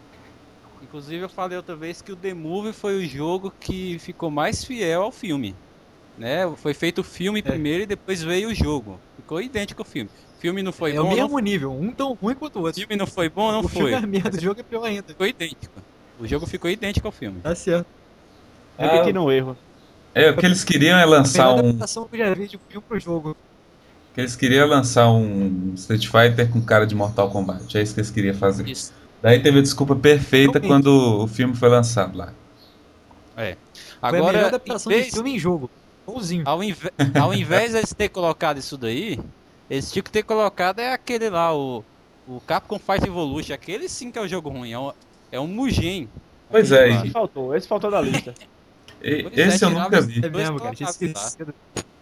o The Movie foi o jogo que ficou mais fiel ao filme, né? Foi feito o filme primeiro e depois veio o jogo. Ficou idêntico ao filme. O filme não foi É o bom, não mesmo nível, um tão ruim quanto o O outro. filme não foi bom, não O filme foi. é merda, o jogo é pior ainda. Ficou idêntico. O jogo ficou idêntico ao filme. Tá certo. Repetindo um erro. O que eles queriam é A lançar melhor um. adaptação que eu já vi de filme pro jogo. Que eles queriam lançar um Street Fighter com cara de Mortal Kombat. É isso que eles queriam fazer. Isso. Daí teve a desculpa perfeita Realmente. quando o filme foi lançado lá. Foi a melhor Agora, adaptação de filme em jogo. Bonzinho. ao invés de eles ter colocado isso daí, eles tinham que ter colocado aquele lá, o Capcom Fight Evolution. Aquele sim que é o jogo ruim. É um Mugen. Pois é, Aquele lá. Esse faltou da lista. Pois é, Esse eu tirava nunca esse- vi. É mesmo, dois cara. Tinha colocados lá. esquecido.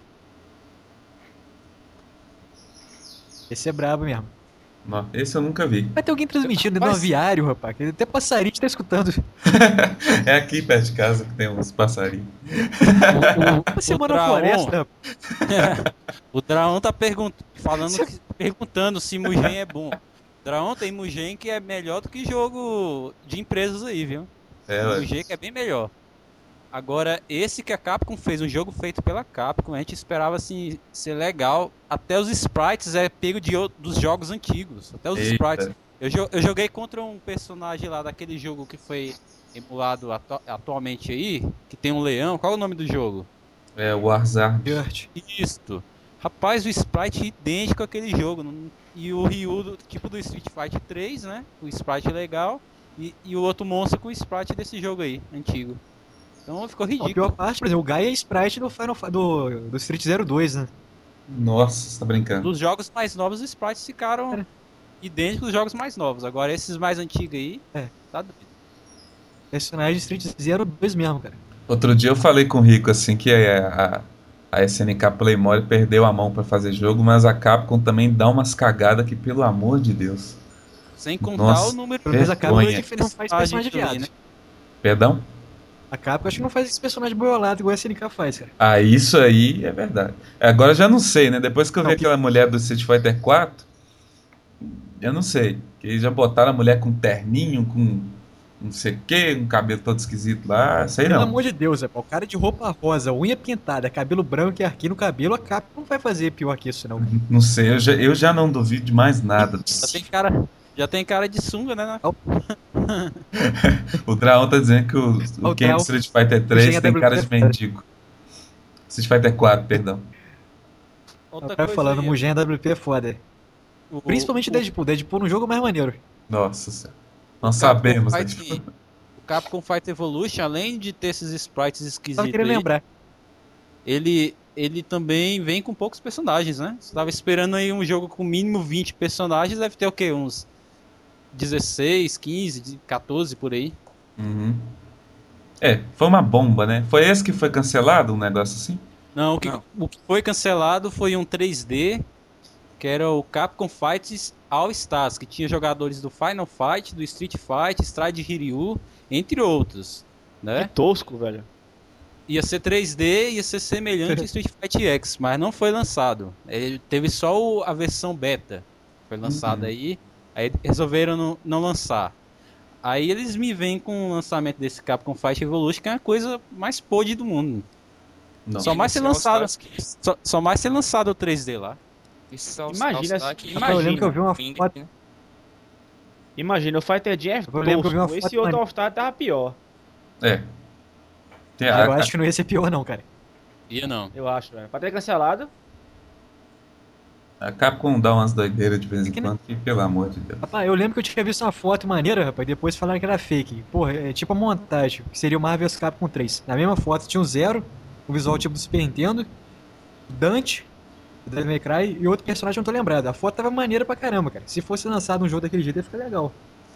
Esse é brabo mesmo. Não, esse eu nunca vi. Vai ter alguém transmitindo no Mas- aviário, rapaz. Que até passarinho tá escutando. É aqui perto de casa que tem uns passarinhos. Você mora na Draon. floresta, rapaz. O Draon tá perguntando se Mugen é bom. Draon tem Mugen que é melhor do que jogo de empresas aí, viu? Ué. Mugen que é bem melhor. Agora, esse que a Capcom fez, um jogo feito pela Capcom, a gente esperava assim ser legal. Até os sprites é pego dos jogos antigos. Até os Eita. sprites. Eu joguei contra um personagem lá daquele jogo que foi emulado atualmente aí, que tem um leão. Qual é o nome do jogo? É o Warzard. Dirt. Isto. Rapaz, o sprite é idêntico àquele jogo. E o Ryu, tipo do Street Fighter 3, né? O sprite legal. E o outro monstro com o sprite desse jogo aí, antigo. Então ficou A pior ridículo. parte, por exemplo, o Gaia é sprite do do Street 02, né? Nossa, você tá brincando. Dos jogos mais novos, os sprites ficaram idênticos aos jogos mais novos. Agora, esses mais antigos aí, tá doido. Personagem Street 02 mesmo, cara. Outro dia eu falei com o Rico assim que a a SNK Playmore perdeu a mão pra fazer jogo, mas a Capcom também dá umas cagadas que, pelo amor de Deus. Sem contar Nossa, o número Pelo menos a Capcom vergonha. acho que não faz personagem também, viado. né? Perdão? A Capcom acho que não faz esse personagem boiolado igual a SNK faz, cara. Ah, isso aí é verdade. Agora eu já não sei, né? Depois que eu vi Não, aquela mulher do Street Fighter 4, eu não sei. Que eles já botaram a mulher com terninho, com não sei o que, um cabelo todo esquisito lá, sei Pelo não. amor de Deus, o cara de roupa rosa, unha pintada, cabelo branco e arquinho no cabelo, a Capcom não vai fazer pior que isso, não. Não sei, eu já não duvido de mais nada. Já tem cara de sunga, né? O Draon tá dizendo que o O Ken do Draon- Street Fighter o 3 Gen tem cara de AWP. mendigo. Street Fighter 4, perdão. O Outra cara coisa falando, aí, Mugen AWP é foda. Principalmente Deadpool. Deadpool no jogo é mais maneiro. Nossa senhora. Nós Capcom sabemos, né? Fight- o Capcom Fight Evolution, além de ter esses sprites Tava esquisitos querendo aí, lembrar. ele também vem com poucos personagens, né? Você tava esperando aí um jogo com mínimo 20 personagens, deve ter o quê? Uns 16, 15, 14 por aí. Uhum. É, foi uma bomba, né? Foi esse que foi cancelado, um negócio assim? Não, Não. o que foi cancelado foi um 3D, que era o Capcom Fight All Stars, que tinha jogadores do Final Fight, do Street Fight, Stride Ryu, entre outros, Que né? tosco, velho. Ia ser 3D, ia ser semelhante ao Street Fight X, mas não foi lançado. Ele teve só a versão beta, foi lançada aí resolveram não lançar. Aí eles me vêm com o lançamento desse Capcom Fight Evolution, que é a coisa mais podre do mundo. Não. Só mais ser Esse All lançado, Stars só mais ser lançado o 3D lá. Esse All Imagina Stars se- que- Imagina. Eu lembro que eu vi uma Ping, foto. né? Imagina, o Fighter Jam é Eu lembro que eu vi uma tosco. foto Esse outro maneira. All-Star tava pior, É. Tem Eu acho que não ia ser pior, não, cara. Ia não. eu acho, velho. Pra ter cancelado, a Capcom dá umas doideiras de vez em É que nem- quando, que, pelo amor de Deus. Rapaz, eu lembro que eu tinha visto uma foto maneira, rapaz, depois falaram que era fake. Porra, é tipo a montagem, que seria o Marvel vs Capcom 3. Na mesma foto tinha o Zero, o visual tipo do Super Nintendo, o Dante, o Devil May Cry e outro personagem, eu não tô lembrado. A foto tava maneira pra caramba, cara. Se fosse lançado um jogo daquele jeito, ia ficar legal.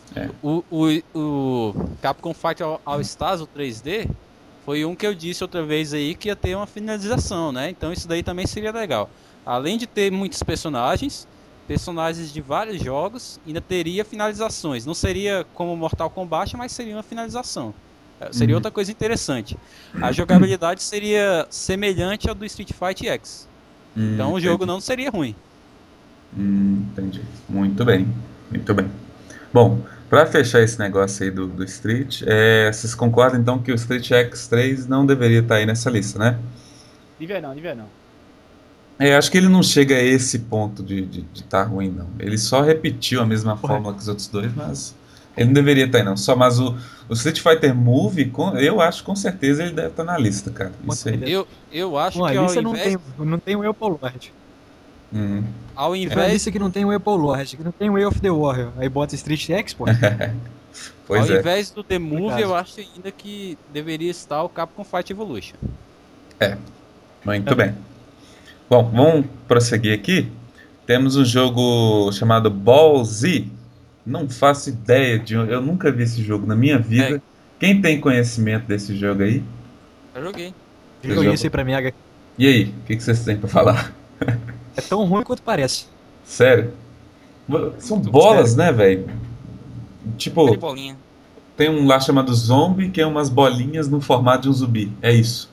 O Capcom Fight All Stars, o 3D, foi um que eu disse outra vez aí que ia ter uma finalização, né? Então isso daí também seria legal. Além de ter muitos personagens de vários jogos, ainda teria finalizações. Não seria como Mortal Kombat, mas seria uma finalização. Seria outra coisa interessante. A jogabilidade seria semelhante ao do Street Fight X. Então o jogo não seria ruim. Entendi. Muito bem. Muito bem. Bom, pra fechar esse negócio aí do Street, vocês concordam então que o Street X3 não deveria estar aí nessa lista, né? devia não. Acho que ele não chega a esse ponto de estar ruim, não. Ele só repetiu a mesma fórmula que os outros dois, mas ele não deveria estar aí, não. Só, mas o Street Fighter Move, eu acho que com certeza ele deve estar na lista, cara. Isso aí. Eu acho Pô, a que ao lista invés, não tem o Apple Lord. ao É a invés, lista que não tem o Apple Lord, que não tem o Way of the Warrior. Aí bota Street X, pô. Pois ao é. invés do The Move, caso. eu acho ainda que deveria estar o Capcom Fight Evolution. Muito bem. Bom, vamos prosseguir aqui. Temos um jogo chamado Ball Z. Não faço ideia eu nunca vi esse jogo na minha vida. É. Quem tem conhecimento desse jogo aí? Eu joguei. Joguei isso aí pra Mega. E aí, o que vocês têm pra falar? É tão ruim quanto parece. Sério? São bolas, né, velho? Tipo, Aquele bolinha. tem um lá chamado Zombie, que é umas bolinhas no formato de um zumbi. É isso.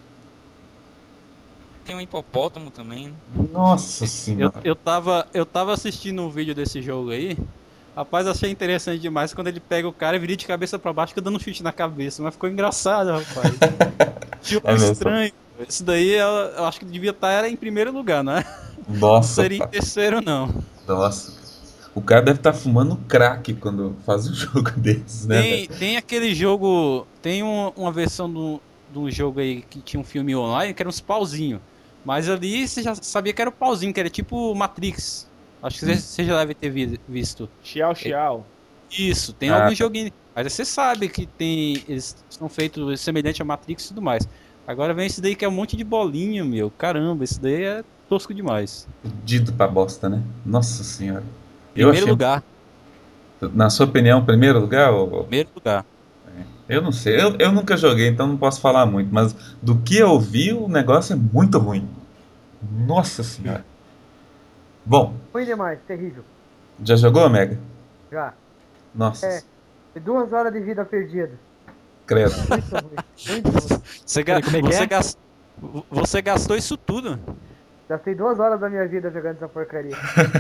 Tem um hipopótamo também, né? Nossa senhora. Eu tava assistindo um vídeo desse jogo aí. Rapaz, achei interessante demais quando ele pega o cara e vira de cabeça pra baixo, fica dando um chute na cabeça. Mas ficou engraçado, rapaz. Jogo mesmo. estranho. Isso daí eu acho que devia estar em primeiro lugar, né? Não Nossa, seria em terceiro, não. nossa. O cara deve estar fumando crack quando faz um jogo desses, né? velho? Tem aquele jogo. Tem uma versão de um jogo aí que tinha um filme online que era uns pauzinhos. Mas ali você já sabia que era o pauzinho, que era tipo Matrix. Acho que você já deve ter visto. Xiao. Isso, tem Ah, alguns tá. joguinhos. Mas você sabe que eles são feitos semelhante a Matrix e tudo mais. Agora vem esse daí que é um monte de bolinha, meu. Caramba, esse daí é tosco demais. Fudido pra bosta, né? Nossa senhora. Primeiro lugar. Na sua opinião, primeiro lugar? Primeiro lugar. Eu não sei. Eu nunca joguei, então não posso falar muito. Mas do que eu vi, o negócio é muito ruim. Nossa senhora. Bom, Ruim demais, terrível. já jogou, Mega? Já. Nossa, É. 2 horas de vida perdida. credo. Muito ruim. Muito ruim. Você, Peraí, como é que é? você gastou isso tudo? Gastei 2 horas da minha vida jogando essa porcaria.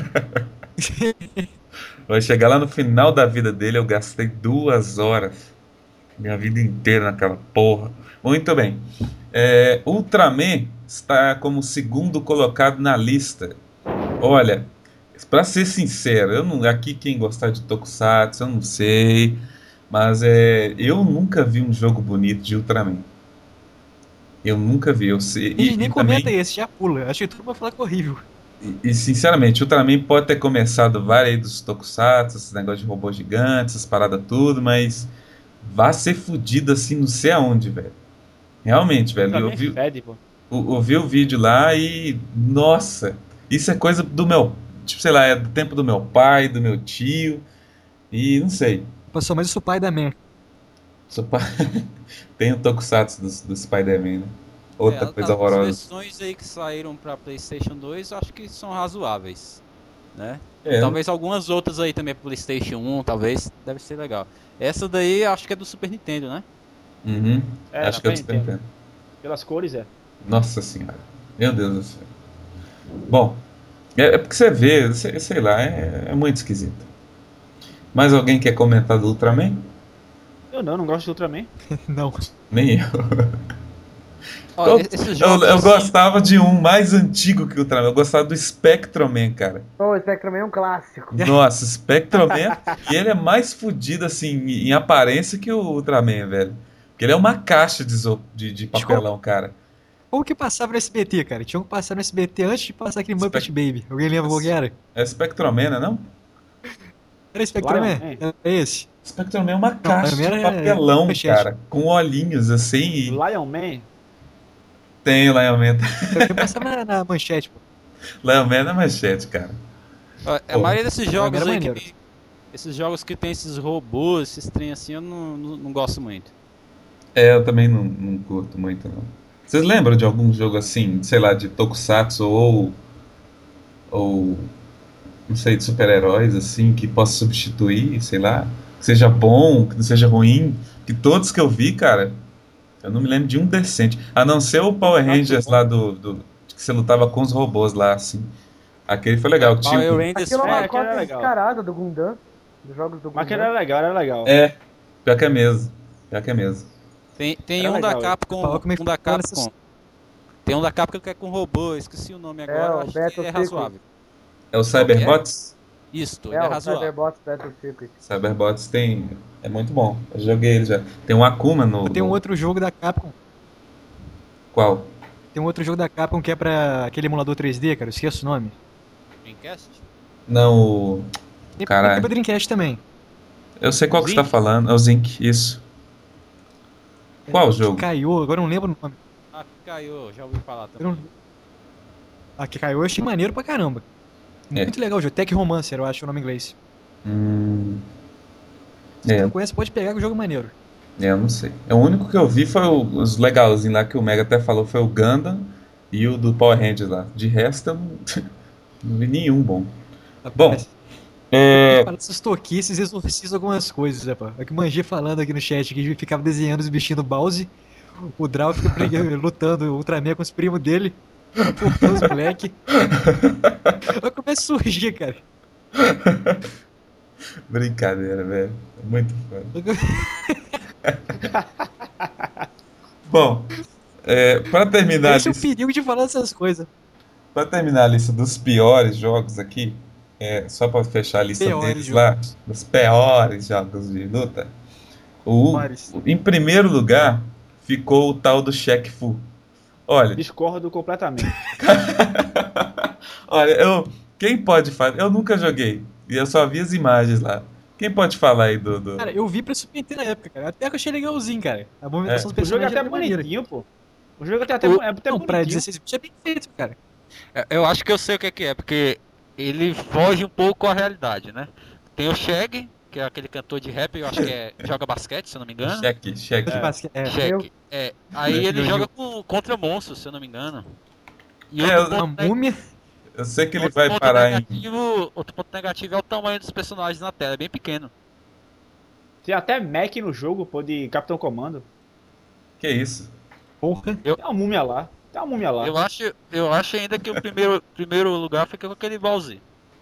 Vai chegar lá no final da vida dele, eu gastei 2 horas. Minha vida inteira naquela porra. Muito bem. Ultraman está como segundo colocado na lista. Olha, pra ser sincero, eu não, aqui quem gostar de Tokusatsu, eu não sei. Mas eu nunca vi um jogo bonito de Ultraman. Eu nunca vi. Eu sei, A gente nem e comenta também, esse, já pula. Acho que todo mundo vai falar que é horrível. sinceramente, Ultraman pode ter começado vários aí dos Tokusatsu, esse negócio de robôs gigantes, essas paradas tudo, mas vai ser fudido assim, não sei aonde, velho. Realmente, velho. Eu Também vi, fede, pô. eu vi o vídeo lá e. Nossa! Isso é coisa do meu. Tipo, sei lá, é do tempo do meu pai, do meu tio. E não sei. Passou mais o pai da Man. Sou pa- Tem o Tokusatsu do Spider-Man, né? Outra coisa As horrorosa. versões aí que saíram pra PlayStation 2 eu acho que são razoáveis, né? É, Talvez algumas outras aí também, PlayStation 1, talvez, deve ser legal. Essa daí eu acho que é do Super Nintendo, né? uhum. É, Acho que é do Super Super Nintendo. Nintendo. Pelas cores, é. Nossa senhora. Meu Deus do céu. Bom, é porque você vê, sei lá, é muito esquisito. Mais alguém quer comentar do Ultraman? Eu não gosto de Ultraman. Não. Nem eu. Ó, esses jogos Eu assim, gostava de um mais antigo que o Ultraman. Eu gostava do Spectroman, cara. Ô, o Spectrum é um clássico. Nossa, Spectroman. E ele é mais fodido, assim, em aparência que o Ultraman, velho. Porque ele é uma caixa de papelão, cara. Como que passava no SBT, cara? Tinha que passar no SBT antes de passar aquele Muppet Spec- Baby. Alguém lembra qual que era? É Spectroman, né, não? Era Spectreman? Lion Man? É esse. Spectroman é uma caixa Lion Man de é papelão, manchete. cara. Com olhinhos, assim, e Lion Man? tem Lion Man. Eu passava na manchete, pô. Lion Man na manchete, cara. ó, a Pô, maioria desses jogos era aí maneiro. esses jogos que tem esses robôs, esses trem assim, eu não gosto muito. Eu também não curto muito, não. Vocês lembram de algum jogo assim, sei lá, de Tokusatsu ou não sei, de super-heróis, assim, que possa substituir, sei lá, que seja bom, que não seja ruim, que todos que eu vi, cara, eu não me lembro de um decente, a não ser o Power Rangers lá que você lutava com os robôs lá, assim. Aquele foi legal, que tinha Power Rangers Aquilo é É, uma aquele era cópia legal. descarada do Gundam. Dos jogos do Mas aquele Gundam. era legal, era legal. pior que é mesmo, pior que é mesmo. tem Era um da legal, Capcom, Fala como é que um da funciona Capcom. Tem um da Capcom que é com robô, eu esqueci o nome agora, eu o acho que Battle é Circuit. razoável. É o Qual que é? Cyberbots? Isto, ele É, é o razoável. Cyberbots Battle Circuit. Cyberbots é muito bom, eu joguei ele já. Tem um Akuma Tem um outro jogo da Capcom. qual? Tem um outro jogo da Capcom que é pra aquele emulador 3D, cara. Eu esqueço o nome. Dreamcast? Não, Tem caralho. pra Dreamcast também. Eu sei qual que você tá Zinc? falando, é o Zinc, isso. Qual Que jogo? caiu, agora eu não lembro o nome. Ah, caiu, já ouvi falar Eu também. não- Ah, que caiu eu achei maneiro pra caramba. É. Muito legal o jogo. Tech Romancer, eu acho o nome em inglês. Hum, Se você é, não conhece, pode pegar que o jogo é maneiro. eu não sei. O único que eu vi foi os legalzinhos lá que o Mega até falou, foi o Gundam e o do Power Rangers lá. De resto, eu não, não vi nenhum bom. Bom, Rapaz, é, falar essas toquices exorcizam algumas coisas, né, pô? É que o Manji falando aqui no chat que ficava desenhando os bichinhos do Bowser. O Draw fica lutando o Ultraman com os primos dele. Portando os moleque. Aí começa a surgir, cara. brincadeira, velho. Muito foda. Bom, para terminar a Esse é o lista, perigo de falar essas coisas. pra terminar a lista dos piores jogos aqui, só para fechar a lista Piores deles lá, dos piores jogos de luta, em primeiro lugar ficou o tal do Shaq Fu. Olha, Discordo completamente. olha, quem pode falar? Eu nunca joguei e eu só vi as imagens lá. Quem pode falar aí do... Cara, eu vi pra Super Nintendo na época, cara. Até que eu achei legalzinho, cara. A movimentação dos O jogo é personagens até era maneira. bonitinho, pô. O jogo até, O- é até Não, pra bonitinho. 16 bits é bem feito, cara. Eu acho que eu sei o que é, porque ele foge um pouco com a realidade, né? Tem o Shag, que é aquele cantor de rap, eu acho que joga basquete, se eu não me engano. Shaq. De basquete. É. Shaq. Aí ele Meu joga contra monstros, se eu não me engano. E É, outro A ponto, múmia. Eu sei que ele outro vai ponto parar em. negativo, outro ponto negativo é o tamanho dos personagens na tela, é bem pequeno. Tem até Mac no jogo, pô, de Capitão Comando. Que isso? Porra. Tem uma múmia lá. Tem uma múmia lá. Eu acho ainda que o primeiro lugar fica com aquele Bowser.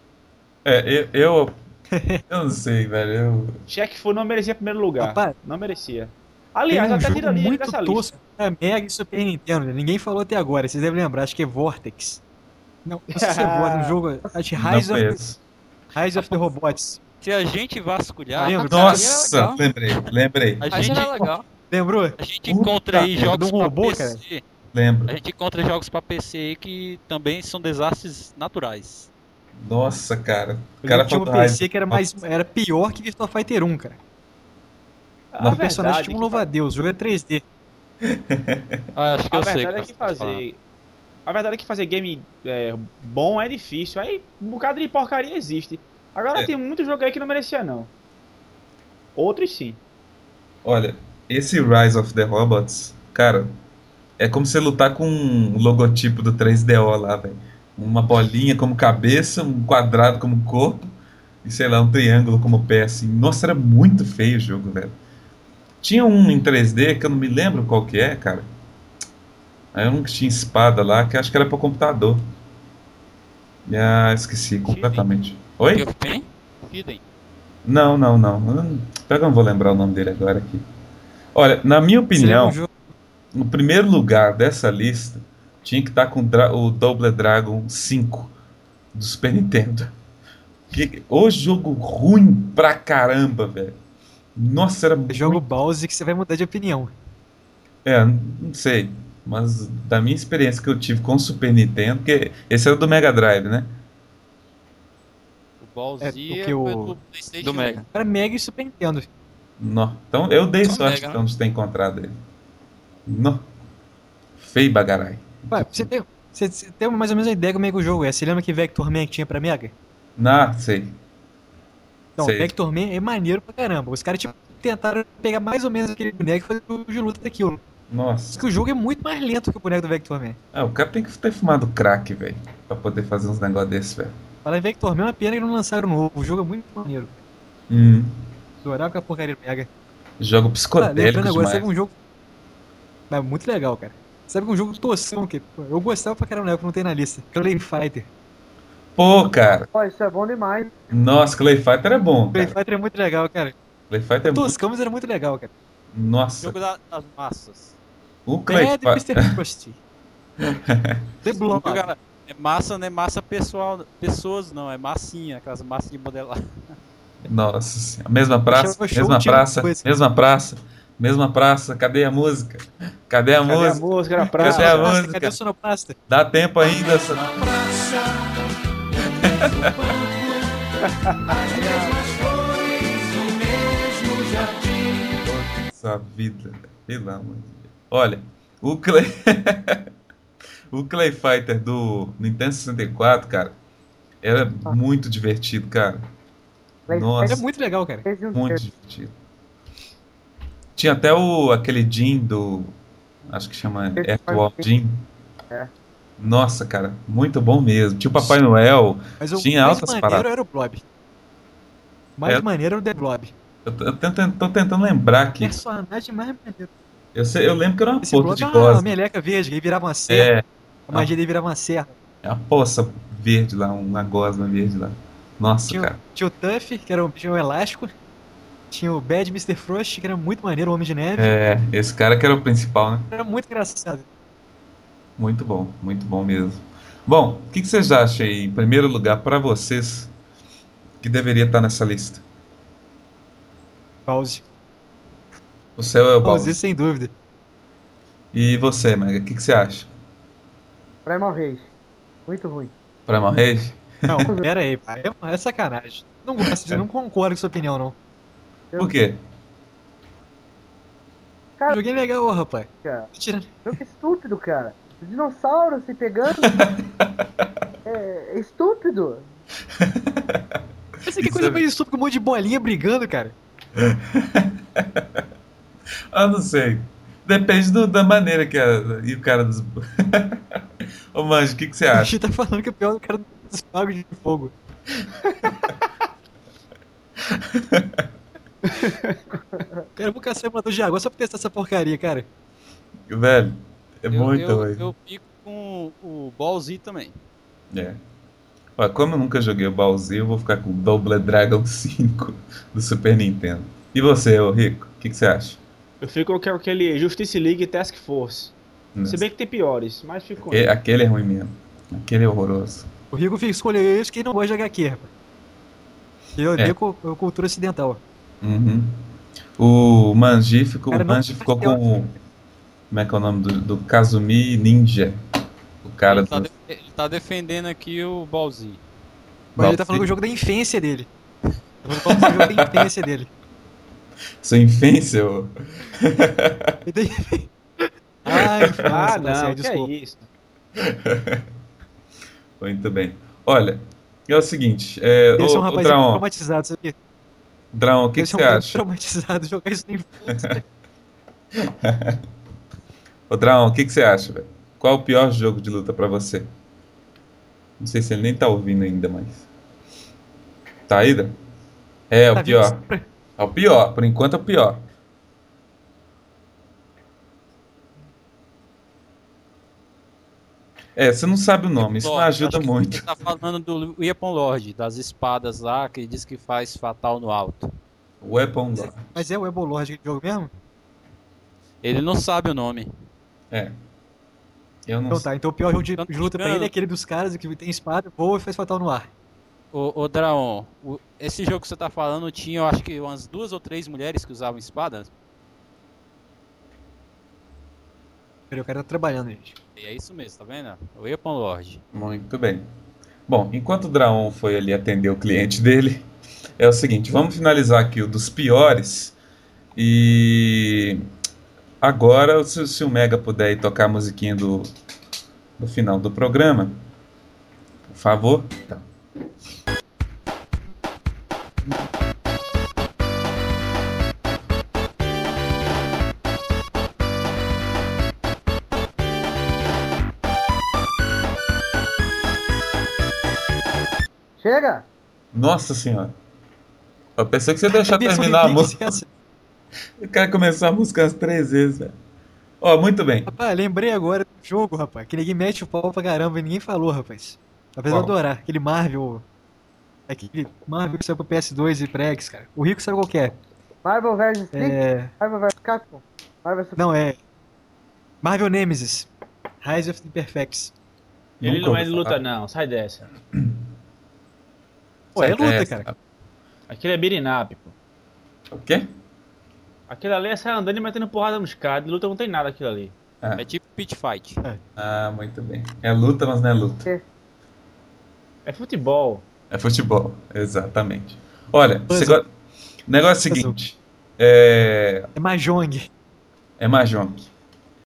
Eu não sei, velho. Shaq Fu não merecia primeiro lugar. Rapaz, Não merecia. Tem Aliás, um até jogo tiraria ele muito dessa tosco lista. pra Mega e Super Nintendo. Ninguém falou até agora, vocês devem lembrar, acho que é Vortex. Não sei se é Vortex, um jogo. Acho que Não conheço. Rise of the Robots. Se a gente vasculhar, Lembra? Nossa, Nossa, lembrei. a Mas gente, era legal. Lembrou? a gente encontra aí Puta, jogos do pra robô, PC. Lembro. A gente encontra jogos pra PC aí que também são desastres naturais. Nossa, cara. O Eu cara lembro que tinha um falou PC que era pior que Virtua Fighter 1, cara. A O personagem verdade, tinha um é que louva-a-Deus, o jogo é 3D. Acho que a eu sei. verdade é o que você tá falando. fazer. A verdade é que fazer game bom é difícil. Aí um bocado de porcaria existe. Agora É. tem muito jogo aí que não merecia, não. Outros sim. Olha, esse Rise of the Robots, cara, é como você lutar com um logotipo do 3DO lá, velho. Uma bolinha como cabeça, um quadrado como corpo e sei lá, um triângulo como pé, assim. Nossa, era muito feio o jogo, velho. Tinha um em 3D que eu não me lembro qual que é, cara. Aí um que tinha espada lá, que acho que era para computador. Esqueci completamente. Oi? Eu tenho? Idem. Não. Eu não vou lembrar o nome dele agora aqui. Olha, na minha Você lembra um opinião, jogo? no primeiro lugar dessa lista tinha que estar com o Double Dragon 5 do Super Nintendo. O jogo ruim pra caramba, velho. Nossa, era Jogo muito. Bowser que você vai mudar de opinião. Não sei. Mas da minha experiência que eu tive com o Super Nintendo, porque esse era do Mega Drive, né? O Bowser porque foi o- do PlayStation. Do Mega. Era Mega e Super Nintendo. Nó. Então eu dei Só sorte Mega, então de ter encontrado ele. Nó. Feio bagarai. Ué, você tem mais ou menos uma ideia como é que o jogo é. Você lembra que Vector Man que tinha pra Mega? Sei. Não, Sei. Vector Man é maneiro pra caramba. Os caras tipo, tentaram pegar mais ou menos aquele boneco e fazer o jogo de luta daquilo. Só Nossa. que o jogo é muito mais lento que o boneco do Vector Man. O cara tem que ter fumado crack, velho. Pra poder fazer uns negócios desses, velho. Falar em Vector Man é uma pena que não lançaram novo. O jogo é muito maneiro. Hum. Adorava com a porcaria do Mega. Jogo Lembrando psicodélico agora, demais. sabe um jogo. É muito legal, cara. Sabe que um jogo toscão que pô, eu gostava pra caramba, que não tem na lista. Clay Fighter. Pô, cara. Ó, isso é bom demais. Nossa, Clay Fighter é bom, Clay cara. Fighter é muito legal, cara. Clay Fighter é muito. Toscão, mas era muito legal, cara. Nossa. Jogo das massas. O Clay Bad Fighter. Mr. Krusty. The Blob. Cara, não é massa pessoal, pessoas não, é massinha, aquelas massas de modelar. Nossa senhora. Mesma praça, Achava show, mesma tinha praça, coisa. mesma praça, mesma praça. Cadê a música? Cadê a Cadê a música? música, a Cadê praça? a Sonoplasta, música? cadê o sonoplasta? Dá tempo ainda. Essa vida, pelo amor de Deus. Olha, o Clay... o Clay Fighter do Nintendo 64, cara, era muito divertido, cara. Clay Nossa, É muito legal, cara. Fez um muito terço. divertido. Tinha até aquele Jim do... Acho que chama Earthworm Jim. É. Nossa, cara, muito bom mesmo. Tinha o Papai Noel, Mas o tinha mais altas maneiro paradas. era o Blob. O mais É. maneiro era o The Blob. Tô tentando lembrar aqui. Personagem mais maneiro. Eu lembro que era uma Esse porta Blob de é uma gosma. meleca verde, que aí virava uma serra. É, A magia dele virava uma serra. é uma poça verde lá, uma gosma verde lá. Nossa, Tinha, cara. tinha o Tuff, que era tinha o elástico. Tinha o Bad Mr. Frost, que era muito maneiro, o Homem de Neve. É, esse cara que era o principal, né? Era muito engraçado. Muito bom mesmo. Bom, o que vocês acham aí, em primeiro lugar, pra vocês, que deveria estar nessa lista? Pause. O seu é o Pause, Bowser. sem dúvida. E você, Mega, o que você acha? Primal Rage. Muito ruim. Primal Rage? Não, pera aí, pai. É sacanagem. Não gosto, não concordo com sua opinião, não. Por quê? Joguei legal, rapaz. Cara, Tô tirando. jogo estúpido, cara. Os dinossauros se pegando. É estúpido. Essa que Isso coisa é- mais estúpida, um monte de bolinha brigando, cara. Ah, não sei. Depende da maneira que e o cara dos. Ô, Manjo, o que você O acha? Xi tá falando que o pior é o cara dos pagos de fogo. Cara, eu vou caçar emulador de água só pra testar essa porcaria, cara. Velho, é Eu, muito eu, ruim. eu fico com o Ball Z também. É. Ó, como eu nunca joguei o Ball-Z, eu vou ficar com o Double Dragon 5 do Super Nintendo. E você, ô Rico, o que você acha? Eu fico com aquele Justice League Task Force. Se bem que tem piores, mas fico com ele. Aquele é ruim mesmo. Aquele é horroroso. O Rico fica escolhendo isso quem não gosta de HQ, rapaz. Eu odeio É. cultura ocidental. Uhum. O Manji Cara, não ficou faz com o. Como é que é o nome do Kazumi Ninja? O cara do. Ele tá defendendo aqui o Ball Z. Mas ele tá falando do jogo da infância dele. Tá falando do jogo da infância dele. Sua infância, ô. Ah, infância, Ah, tá não, certo, que desculpa. é isso. Muito bem. Olha, é o seguinte, Deve ser um ô rapaz Draon, traumatizado, sabia? Draon, o que Deve ser você um cara acha? traumatizado jogar isso na infância. Ô Draon, o que você acha, velho? Qual é o pior jogo de luta pra você? Não sei se ele nem tá ouvindo ainda, mas. Tá aí, Dan? É, o Tá pior. vendo? É o pior, por enquanto é o pior. É, você não sabe o nome, isso não Lorde, ajuda acho que muito. ele tá falando do Weapon Lord, das espadas lá, que ele diz que faz fatal no alto. Weapon Lord. Mas é o Ebolord aquele jogo mesmo? Ele não sabe o nome. É. Eu não Então sei. tá, então o pior jogo de Não tô luta pra ele é ligando. aquele dos caras que tem espada, voa e faz fatal no ar. Ô Draon, esse jogo que você tá falando tinha, eu acho que umas 2 ou 3 mulheres que usavam espadas. Peraí, o cara tá trabalhando, gente. E é isso mesmo, tá vendo? O Weapon Lord. Muito bem. Bom, enquanto o Draon foi ali atender o cliente dele, é o seguinte, vamos finalizar aqui o dos piores. E agora, se o Mega puder ir tocar a musiquinha do final do programa, por favor. Tá. Chega! Nossa senhora. Eu pensei que você ia deixar Cadê esse terminar a remix música. essa? Eu quero começar a música umas 3 vezes, velho. Ó, muito bem. Rapaz, lembrei agora do jogo, rapaz, que ninguém mete o pau pra caramba e ninguém falou, rapaz. Apesar de eu Qual? adorar, aquele Marvel. Aquele Marvel que saiu pro PS2 e pra X, cara. O Rico sabe qual que é. Marvel vs Street? É. Marvel vs Capcom? Marvel Super... Não, é. Marvel Nemesis. Rise of the Perfects. Ele Nunca não é ouvi de luta, falar. não, sai dessa. Pô, é Sai luta, dessa. cara. Aquele é beating up, pô. O quê? Aquele ali é sair andando e metendo porrada nos caras. De luta não tem nada aquilo ali. Ah, É tipo Pit Fight. muito bem. É luta, mas não é luta. É futebol. É futebol, exatamente. Olha, Puzzle. o negócio é o seguinte. É É Mahjong. Mahjong.